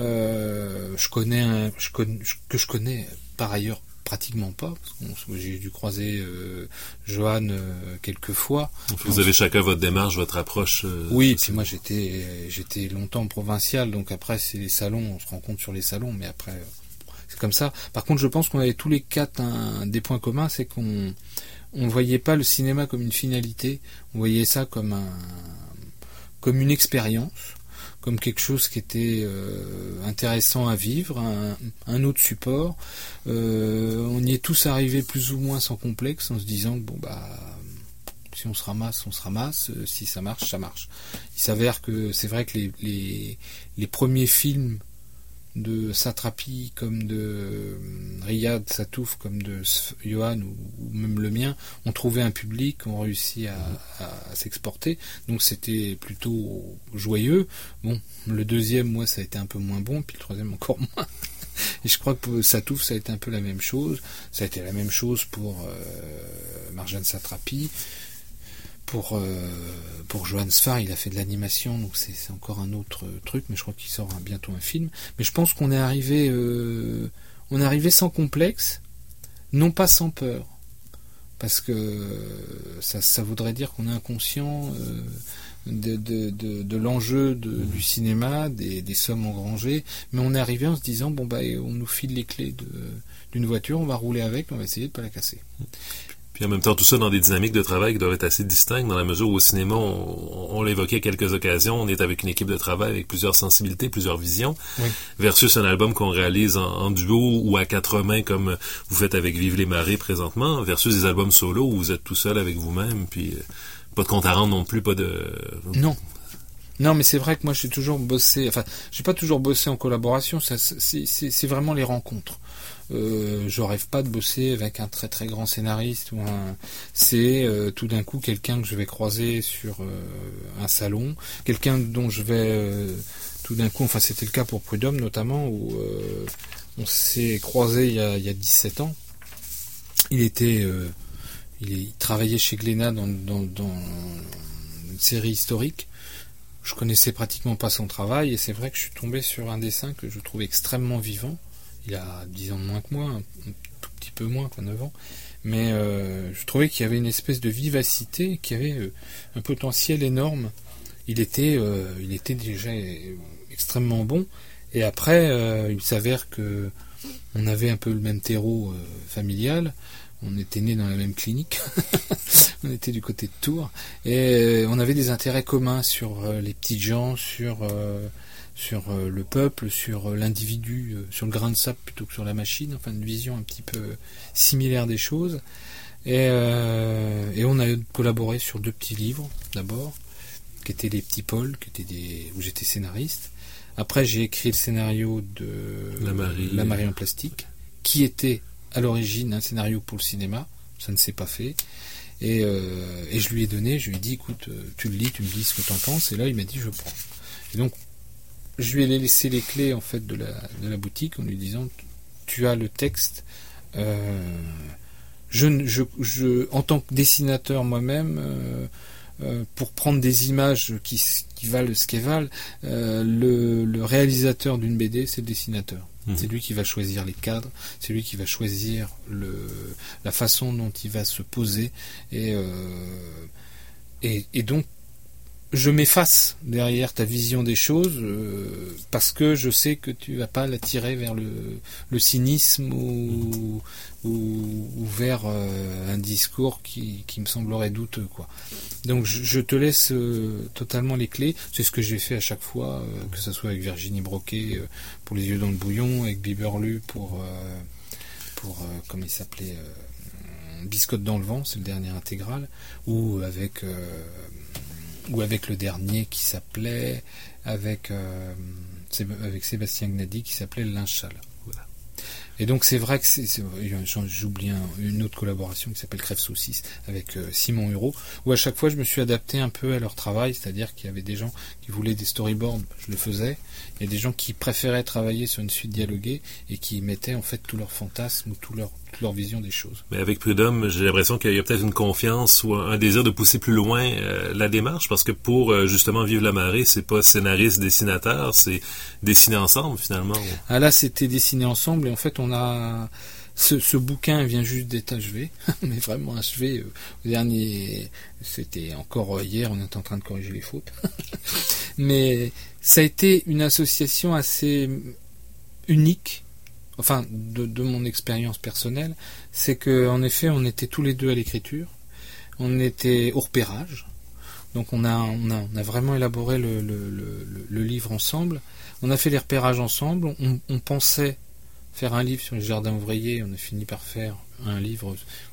S2: Euh, je connais un, je connais, que je connais par ailleurs pratiquement pas, parce que j'ai dû croiser euh, Johan euh, quelques fois.
S1: Vous pense... avez chacun votre démarche, votre approche. Euh,
S2: oui, et puis moi j'étais, j'étais longtemps provincial, donc après c'est les salons, on se rencontre sur les salons, mais après euh, c'est comme ça. Par contre, je pense qu'on avait tous les quatre un, des points communs, c'est qu'on on voyait pas le cinéma comme une finalité, on voyait ça comme un, comme une expérience. Comme quelque chose qui était euh, intéressant à vivre, un, un autre support. Euh, on y est tous arrivés plus ou moins sans complexe, en se disant que bon bah si on se ramasse, on se ramasse, euh, si ça marche, ça marche. Il s'avère que c'est vrai que les, les, les premiers films de Satrapi comme de Riyad Satouf comme de Johan ou, ou même le mien ont trouvé un public, ont réussi à, à, à s'exporter, donc c'était plutôt joyeux. Bon, le deuxième moi ça a été un peu moins bon, puis le troisième encore moins. Et je crois que pour Satouf ça a été un peu la même chose, ça a été la même chose pour euh, Marjane Satrapi. Pour euh, pour Johan Sfar, il a fait de l'animation, donc c'est, c'est encore un autre truc, mais je crois qu'il sort un, bientôt un film. Mais je pense qu'on est arrivé, euh, on est arrivé sans complexe, non pas sans peur, parce que ça, ça voudrait dire qu'on est inconscient euh, de, de, de, de l'enjeu de, du cinéma, des, des sommes engrangées, mais on est arrivé en se disant bon bah on nous file les clés de, d'une voiture, on va rouler avec, on va essayer de pas la casser.
S1: Puis en même temps, tout ça dans des dynamiques de travail qui doivent être assez distinctes, dans la mesure où au cinéma, on, on l'évoquait à quelques occasions, on est avec une équipe de travail avec plusieurs sensibilités, plusieurs visions, oui. versus un album qu'on réalise en, en duo ou à quatre mains, comme vous faites avec Vive les marées présentement, versus des albums solo où vous êtes tout seul avec vous-même, puis euh, pas de compte à rendre non plus, pas de...
S2: Non. Non, mais c'est vrai que moi, j'ai toujours bossé, enfin, j'ai pas toujours bossé en collaboration, ça, c'est, c'est, c'est vraiment les rencontres. Euh, je rêve pas de bosser avec un très très grand scénariste ou un c'est euh, tout d'un coup quelqu'un que je vais croiser sur euh, un salon, quelqu'un dont je vais euh, tout d'un coup, enfin c'était le cas pour Prud'homme notamment où euh, on s'est croisé il y a, il y a dix-sept ans. Il était euh, il, est, il travaillait chez Glénat dans, dans, dans une série historique. Je connaissais pratiquement pas son travail et c'est vrai que je suis tombé sur un dessin que je trouvais extrêmement vivant. Il a dix ans de moins que moi, un tout petit peu moins, quoi, neuf ans. Mais euh, je trouvais qu'il y avait une espèce de vivacité, qu'il y avait euh, un potentiel énorme. Il était, euh, il était déjà extrêmement bon. Et après, euh, il s'avère que on avait un peu le même terreau euh, familial. On était nés dans la même clinique. On était du côté de Tours. Et euh, on avait des intérêts communs sur euh, les petites gens, sur... Euh, sur euh, le peuple, sur euh, l'individu, euh, sur le grain de sable plutôt que sur la machine, enfin une vision un petit peu similaire des choses. Et, euh, et on a collaboré sur deux petits livres, d'abord, qui étaient Les Petits Pauls, qui étaient des, où j'étais scénariste. Après, j'ai écrit le scénario de
S1: La Marie,
S2: La Marie en plastique, qui était à l'origine un scénario pour le cinéma, ça ne s'est pas fait. Et, euh, et je lui ai donné, je lui ai dit, écoute, tu le lis, tu me dis ce que tu en penses, et là il m'a dit, je prends. Et donc, je lui ai laissé les clés en fait de la, de la boutique en lui disant tu as le texte. Euh, je, je, je, en tant que dessinateur moi-même, euh, euh, pour prendre des images qui, qui valent ce qu'elles valent, euh, le, le réalisateur d'une B D, c'est le dessinateur. Mmh. C'est lui qui va choisir les cadres, c'est lui qui va choisir le, la façon dont il va se poser. Et, euh, et, et donc, je m'efface derrière ta vision des choses euh, parce que je sais que tu vas pas l'attirer vers le, le cynisme ou, ou, ou vers euh, un discours qui, qui me semblerait douteux, quoi. Donc je, je te laisse euh, totalement les clés. C'est ce que j'ai fait à chaque fois, euh, que ce soit avec Virginie Broquet euh, pour Les Yeux dans le Bouillon, avec Biberlu pour euh, pour euh, comment il s'appelait euh, Biscotte dans le vent, c'est le dernier intégral, ou avec euh, ou avec le dernier qui s'appelait, avec, euh, avec Sébastien Gnady qui s'appelait Lynchal. Voilà. Et donc c'est vrai que c'est, c'est j'oublie un, une autre collaboration qui s'appelle Crève Saucisse avec euh, Simon Hureau, où à chaque fois je me suis adapté un peu à leur travail, c'est-à-dire qu'il y avait des gens qui voulaient des storyboards, je le faisais, il y a des gens qui préféraient travailler sur une suite dialoguée et qui mettaient en fait tous leurs fantasmes ou tout leur leur vision des choses.
S1: Mais avec Prud'homme, j'ai l'impression qu'il y a peut-être une confiance ou un désir de pousser plus loin euh, la démarche, parce que pour euh, justement Vivre la marée, c'est pas scénariste, dessinateur, c'est dessiner ensemble finalement.
S2: Ah là, c'était dessiner ensemble et en fait on a ce, ce bouquin vient juste d'être achevé, mais vraiment achevé. Euh, au dernier, c'était encore hier, on est en train de corriger les fautes, mais ça a été une association assez unique. Enfin, de, de mon expérience personnelle, c'est que en effet, on était tous les deux à l'écriture, on était au repérage, donc on a, on a, on a vraiment élaboré le, le, le, le livre ensemble. On a fait les repérages ensemble. On, on pensait faire un livre sur le jardin ouvrier, on a fini par faire un livre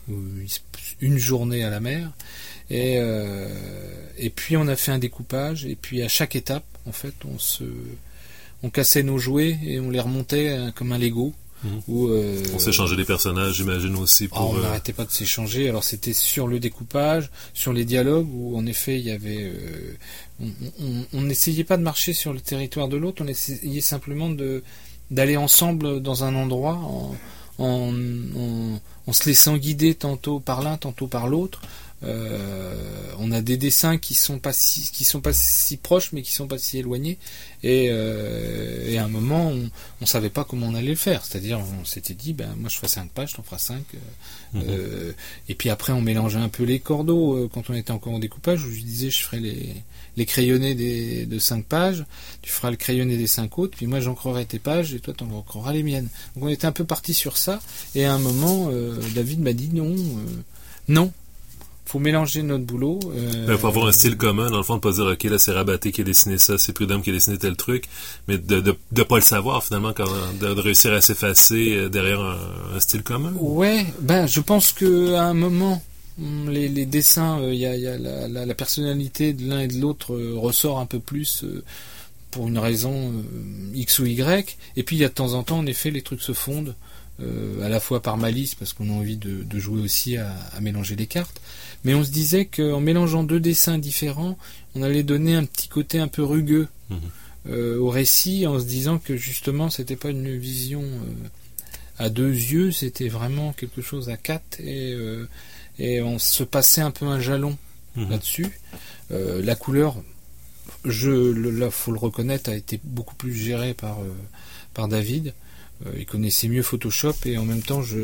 S2: une journée à la mer, et euh, et puis on a fait un découpage, et puis à chaque étape, en fait, on se on cassait nos jouets et on les remontait comme un Lego. Mmh. Où, euh,
S1: on s'échangeait des personnages, j'imagine aussi. Pour,
S2: oh, on
S1: euh...
S2: n'arrêtait pas de s'échanger. Alors c'était sur le découpage, sur les dialogues, où en effet il y avait. Euh, on n'essayait pas de marcher sur le territoire de l'autre, on essayait simplement de d'aller ensemble dans un endroit en, en, en, en se laissant guider tantôt par l'un, tantôt par l'autre. Euh, on a des dessins qui sont pas si qui sont pas si proches mais qui sont pas si éloignés, et, euh, et à un moment on, on savait pas comment on allait le faire, c'est-à-dire on s'était dit ben moi je ferai cinq pages, t'en feras cinq, euh, mm-hmm. euh, et puis après on mélangeait un peu les cordeaux euh, quand on était encore au découpage, où je disais je ferai les les crayonnés des, de cinq pages, tu feras le crayonné des cinq autres, puis moi j'encrerai tes pages et toi t'en encreras les miennes. Donc on était un peu parti sur ça, et à un moment euh, David m'a dit non euh, non faut mélanger notre boulot. Euh...
S1: Il faut avoir un style commun, dans le fond, de pas dire, ok, là, c'est Rabaté qui a dessiné ça, c'est Prud'homme qui a dessiné tel truc, mais de, de, de pas le savoir, finalement, quand, de, de réussir à s'effacer derrière un, un style commun.
S2: Ouais, ben, je pense que, à un moment, les, les dessins, il euh, y a, y a la, la, la personnalité de l'un et de l'autre euh, ressort un peu plus, euh, pour une raison euh, X ou Y, et puis il y a de temps en temps, en effet, les trucs se fondent, euh, à la fois par malice, parce qu'on a envie de, de jouer aussi à, à mélanger les cartes, mais on se disait qu'en mélangeant deux dessins différents, on allait donner un petit côté un peu rugueux mmh. euh, au récit, en se disant que justement c'était pas une vision euh, à deux yeux, c'était vraiment quelque chose à quatre, et, euh, et on se passait un peu un jalon mmh. là-dessus. Euh, la couleur, je, le, là faut le reconnaître, a été beaucoup plus gérée par, euh, par David. Euh, il connaissait mieux Photoshop, et en même temps je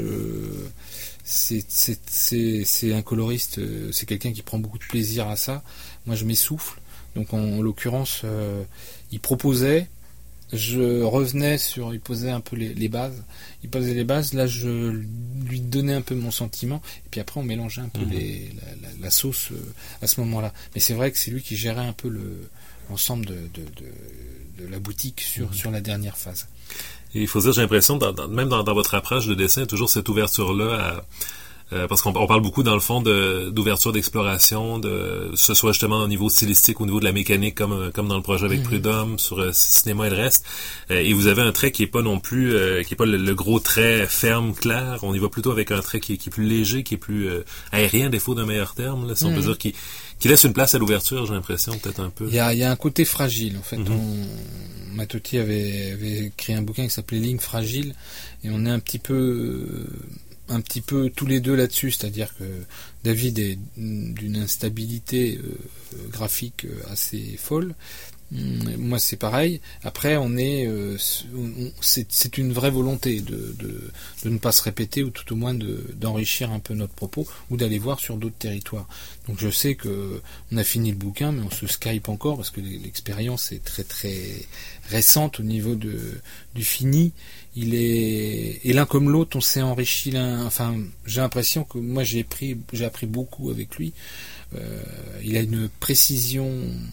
S2: c'est c'est c'est c'est un coloriste, c'est quelqu'un qui prend beaucoup de plaisir à ça. Moi je m'essouffle, donc en, en l'occurrence euh, il proposait, je revenais sur, il posait un peu les, les bases, il posait les bases, là je lui donnais un peu mon sentiment, et puis après on mélangeait un peu mmh. les, la, la, la sauce euh, à ce moment-là. Mais c'est vrai que c'est lui qui gérait un peu le l'ensemble de de, de, de la boutique sur mmh. sur la dernière phase.
S1: Et il faut dire, j'ai l'impression, dans, dans, même dans, dans votre approche de dessin, toujours cette ouverture-là, à, euh, parce qu'on on parle beaucoup, dans le fond, de, d'ouverture d'exploration, de, que ce soit justement au niveau stylistique, au niveau de la mécanique, comme, comme dans le projet avec mmh. Prud'homme, sur euh, cinéma et le reste. Euh, et vous avez un trait qui est pas non plus, euh, qui est pas le, le gros trait ferme, clair. On y va plutôt avec un trait qui, qui est plus léger, qui est plus euh, aérien, défaut d'un meilleur terme, là, si mmh. on peut dire, qui, qui laisse une place à l'ouverture, j'ai l'impression, peut-être un peu.
S2: Il y a, il y a un côté fragile, en fait. Mmh. On... Matoti avait, avait écrit un bouquin qui s'appelait Lignes fragiles, et on est un petit peu un petit peu tous les deux là-dessus, c'est-à-dire que David est d'une instabilité euh, graphique assez folle, Moi, c'est pareil. Après, on est, euh, on, c'est, c'est une vraie volonté de, de, de ne pas se répéter, ou tout au moins de, d'enrichir un peu notre propos, ou d'aller voir sur d'autres territoires. Donc, je sais que on a fini le bouquin, mais on se Skype encore parce que l'expérience est très très récente au niveau de du fini. Il est et l'un comme l'autre, on s'est enrichi l'un. Enfin, j'ai l'impression que moi, j'ai appris, j'ai appris beaucoup avec lui. Euh, il a une précision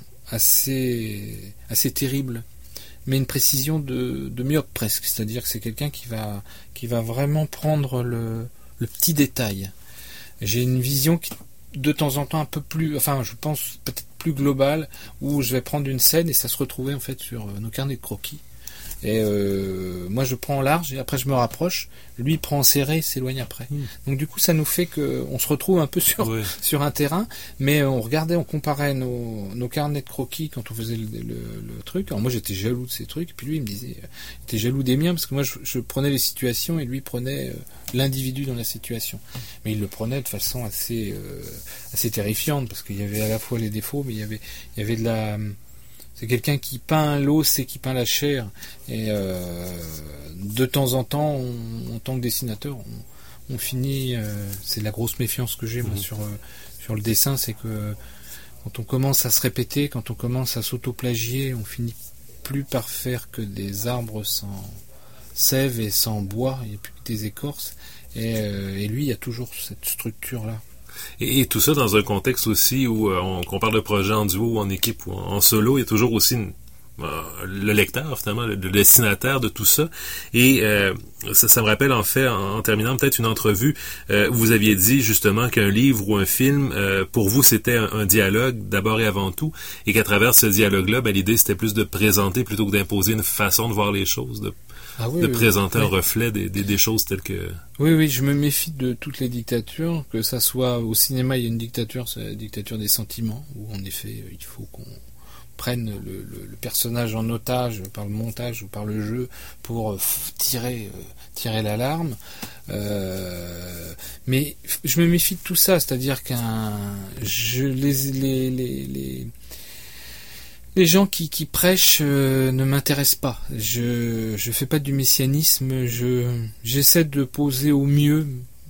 S2: assez assez terrible, mais une précision de, de myope presque, c'est-à-dire que c'est quelqu'un qui va qui va vraiment prendre le, le petit détail. J'ai une vision qui, de temps en temps, un peu plus, enfin je pense peut-être plus globale, où je vais prendre une scène et ça se retrouvait en fait sur nos carnets de croquis. Et euh, moi je prends en large et après je me rapproche, lui il prend en serré et s'éloigne après. Mmh. Donc du coup ça nous fait que on se retrouve un peu sur ouais. sur un terrain, mais on regardait, on comparait nos, nos carnets de croquis quand on faisait le, le, le truc. Alors moi j'étais jaloux de ces trucs, et puis lui il me disait, il était jaloux des miens parce que moi je, je prenais les situations et lui prenait euh, l'individu dans la situation. Mais il le prenait de façon assez euh, assez terrifiante parce qu'il y avait à la fois les défauts, mais il y avait il y avait de la C'est quelqu'un qui peint l'os et qui peint la chair. Et euh, de temps en temps, on, en tant que dessinateur, on, on finit... Euh, c'est la grosse méfiance que j'ai, moi, mmh. sur, euh, sur le dessin, c'est que quand on commence à se répéter, quand on commence à s'auto-plagier, on finit plus par faire que des arbres sans sève et sans bois, il n'y a plus que des écorces. Et, euh, et lui, il y a toujours cette structure-là.
S1: Et, et tout ça dans un contexte aussi où euh, on, qu'on parle de projet en duo ou en équipe ou en, en solo, il y a toujours aussi une, euh, le lecteur, finalement, le, le destinataire de tout ça. Et euh, ça, ça me rappelle en fait, en, en terminant peut-être une entrevue, euh, où vous aviez dit justement qu'un livre ou un film, euh, pour vous, c'était un, un dialogue d'abord et avant tout, et qu'à travers ce dialogue-là, ben, l'idée c'était plus de présenter plutôt que d'imposer une façon de voir les choses, de Ah oui, de oui, présenter oui. un reflet des, des, des choses telles que...
S2: Oui, oui, je me méfie de toutes les dictatures, que ça soit au cinéma, il y a une dictature, c'est la dictature des sentiments, où en effet, il faut qu'on prenne le, le, le personnage en otage par le montage ou par le jeu pour euh, tirer, euh, tirer l'alarme. Euh, mais je me méfie de tout ça, c'est-à-dire qu'un... Je, les, les, les, les Les gens qui, qui prêchent euh, ne m'intéressent pas. Je je fais pas du messianisme. Je j'essaie de poser au mieux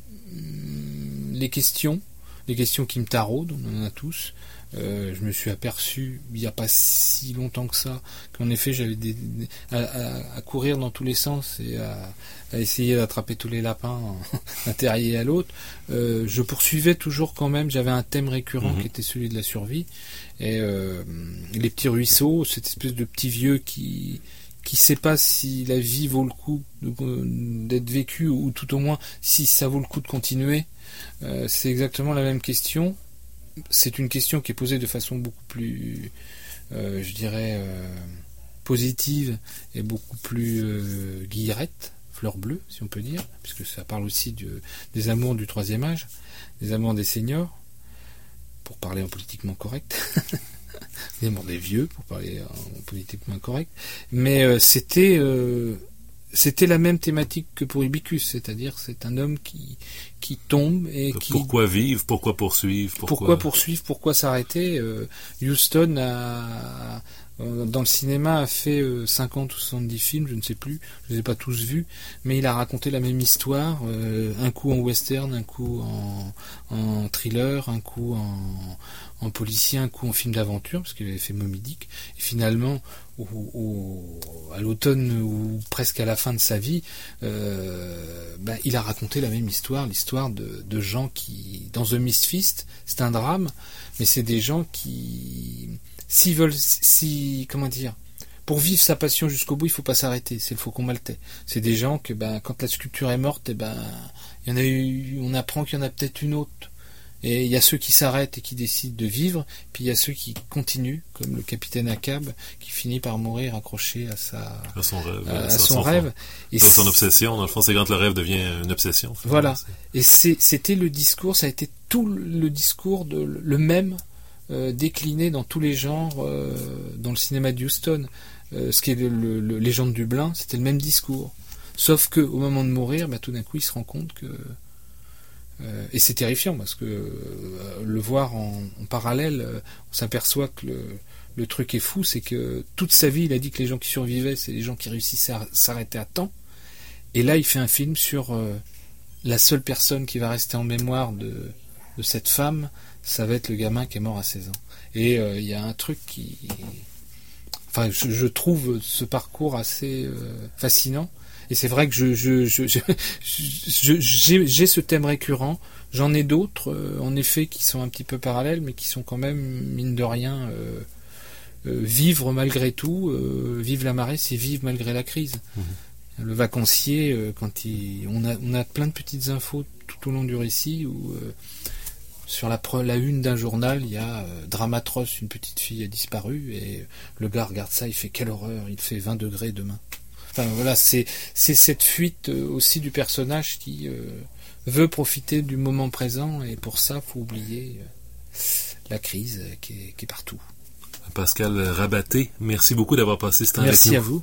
S2: les questions, les questions qui me taraudent. On en a tous. Euh, je me suis aperçu il n'y a pas si longtemps que ça qu'en effet j'avais des, des, à, à, à courir dans tous les sens et à, à essayer d'attraper tous les lapins d'un terrier à l'autre. Euh, je poursuivais toujours quand même. J'avais un thème récurrent mmh. qui était celui de la survie. Et euh, les petits ruisseaux, cette espèce de petit vieux qui qui sait pas si la vie vaut le coup de, d'être vécue ou tout au moins si ça vaut le coup de continuer. Euh, c'est exactement la même question. C'est une question qui est posée de façon beaucoup plus, euh, je dirais, euh, positive et beaucoup plus euh, guillerette, fleur bleue, si on peut dire, puisque ça parle aussi de, des amours du troisième âge, des amours des seniors, pour parler en politiquement correct, des amours des vieux, pour parler en politiquement correct. Mais euh, c'était... Euh, C'était la même thématique que pour Ibicus, c'est-à-dire c'est un homme qui qui tombe et qui...
S1: Pourquoi vivre, pourquoi poursuivre, pourquoi,
S2: pourquoi poursuivre, pourquoi s'arrêter. euh, Huston a, euh, dans le cinéma a fait euh, cinquante ou soixante-dix films, je ne sais plus, je les ai pas tous vus, mais il a raconté la même histoire, euh, un coup en western, un coup en, en thriller, un coup en, en policier, un coup en film d'aventure, parce qu'il avait fait Moby Dick, et finalement... Au, au, à l'automne ou presque à la fin de sa vie, euh, ben, il a raconté la même histoire, l'histoire de, de gens qui, dans The Misfits, c'est un drame, mais c'est des gens qui, s'ils veulent, si, comment dire, pour vivre sa passion jusqu'au bout, il faut pas s'arrêter, c'est le Faucon maltais. C'est des gens que, ben, quand la sculpture est morte, eh ben, il y en a eu, on apprend qu'il y en a peut-être une autre. Et il y a ceux qui s'arrêtent et qui décident de vivre, puis il y a ceux qui continuent, comme le capitaine Ahab, qui finit par mourir accroché à sa
S1: à son rêve,
S2: à, à
S1: son,
S2: son,
S1: son
S2: rêve.
S1: Et son obsession. Dans le fond, c'est quand le rêve devient une obsession.
S2: Voilà. C'est... Et c'est, c'était le discours, ça a été tout le discours de le même euh, décliné dans tous les genres, euh, dans le cinéma de Huston. Euh, ce qui est le, le, le Légende du Blin, c'était le même discours. Sauf que au moment de mourir, bah, tout d'un coup, il se rend compte que Euh, et c'est terrifiant parce que euh, le voir en, en parallèle, euh, on s'aperçoit que le, le truc est fou, c'est que toute sa vie, il a dit que les gens qui survivaient, c'est les gens qui réussissaient à s'arrêter à temps. Et là, il fait un film sur euh, la seule personne qui va rester en mémoire de, de cette femme, ça va être le gamin qui est mort à seize ans. Et il euh, y a un truc qui... Enfin, je, je trouve ce parcours assez euh, fascinant. Et c'est vrai que je, je, je, je, je, j'ai, j'ai ce thème récurrent. J'en ai d'autres, euh, en effet, qui sont un petit peu parallèles, mais qui sont quand même, mine de rien, euh, euh, vivre malgré tout. Euh, vivre la marée, c'est vivre malgré la crise. Mmh. Le vacancier, euh, quand il, on a, on a plein de petites infos tout au long du récit où euh, sur la, la une d'un journal, il y a euh, drame atroce, une petite fille a disparu et le gars regarde ça, il fait quelle horreur, il fait vingt degrés demain. Enfin voilà, c'est, c'est cette fuite euh, aussi du personnage qui euh, veut profiter du moment présent et pour ça, faut oublier euh, la crise qui est, qui est partout.
S1: Pascal Rabaté, merci beaucoup d'avoir passé ce temps
S2: merci
S1: avec nous.
S2: Merci à vous.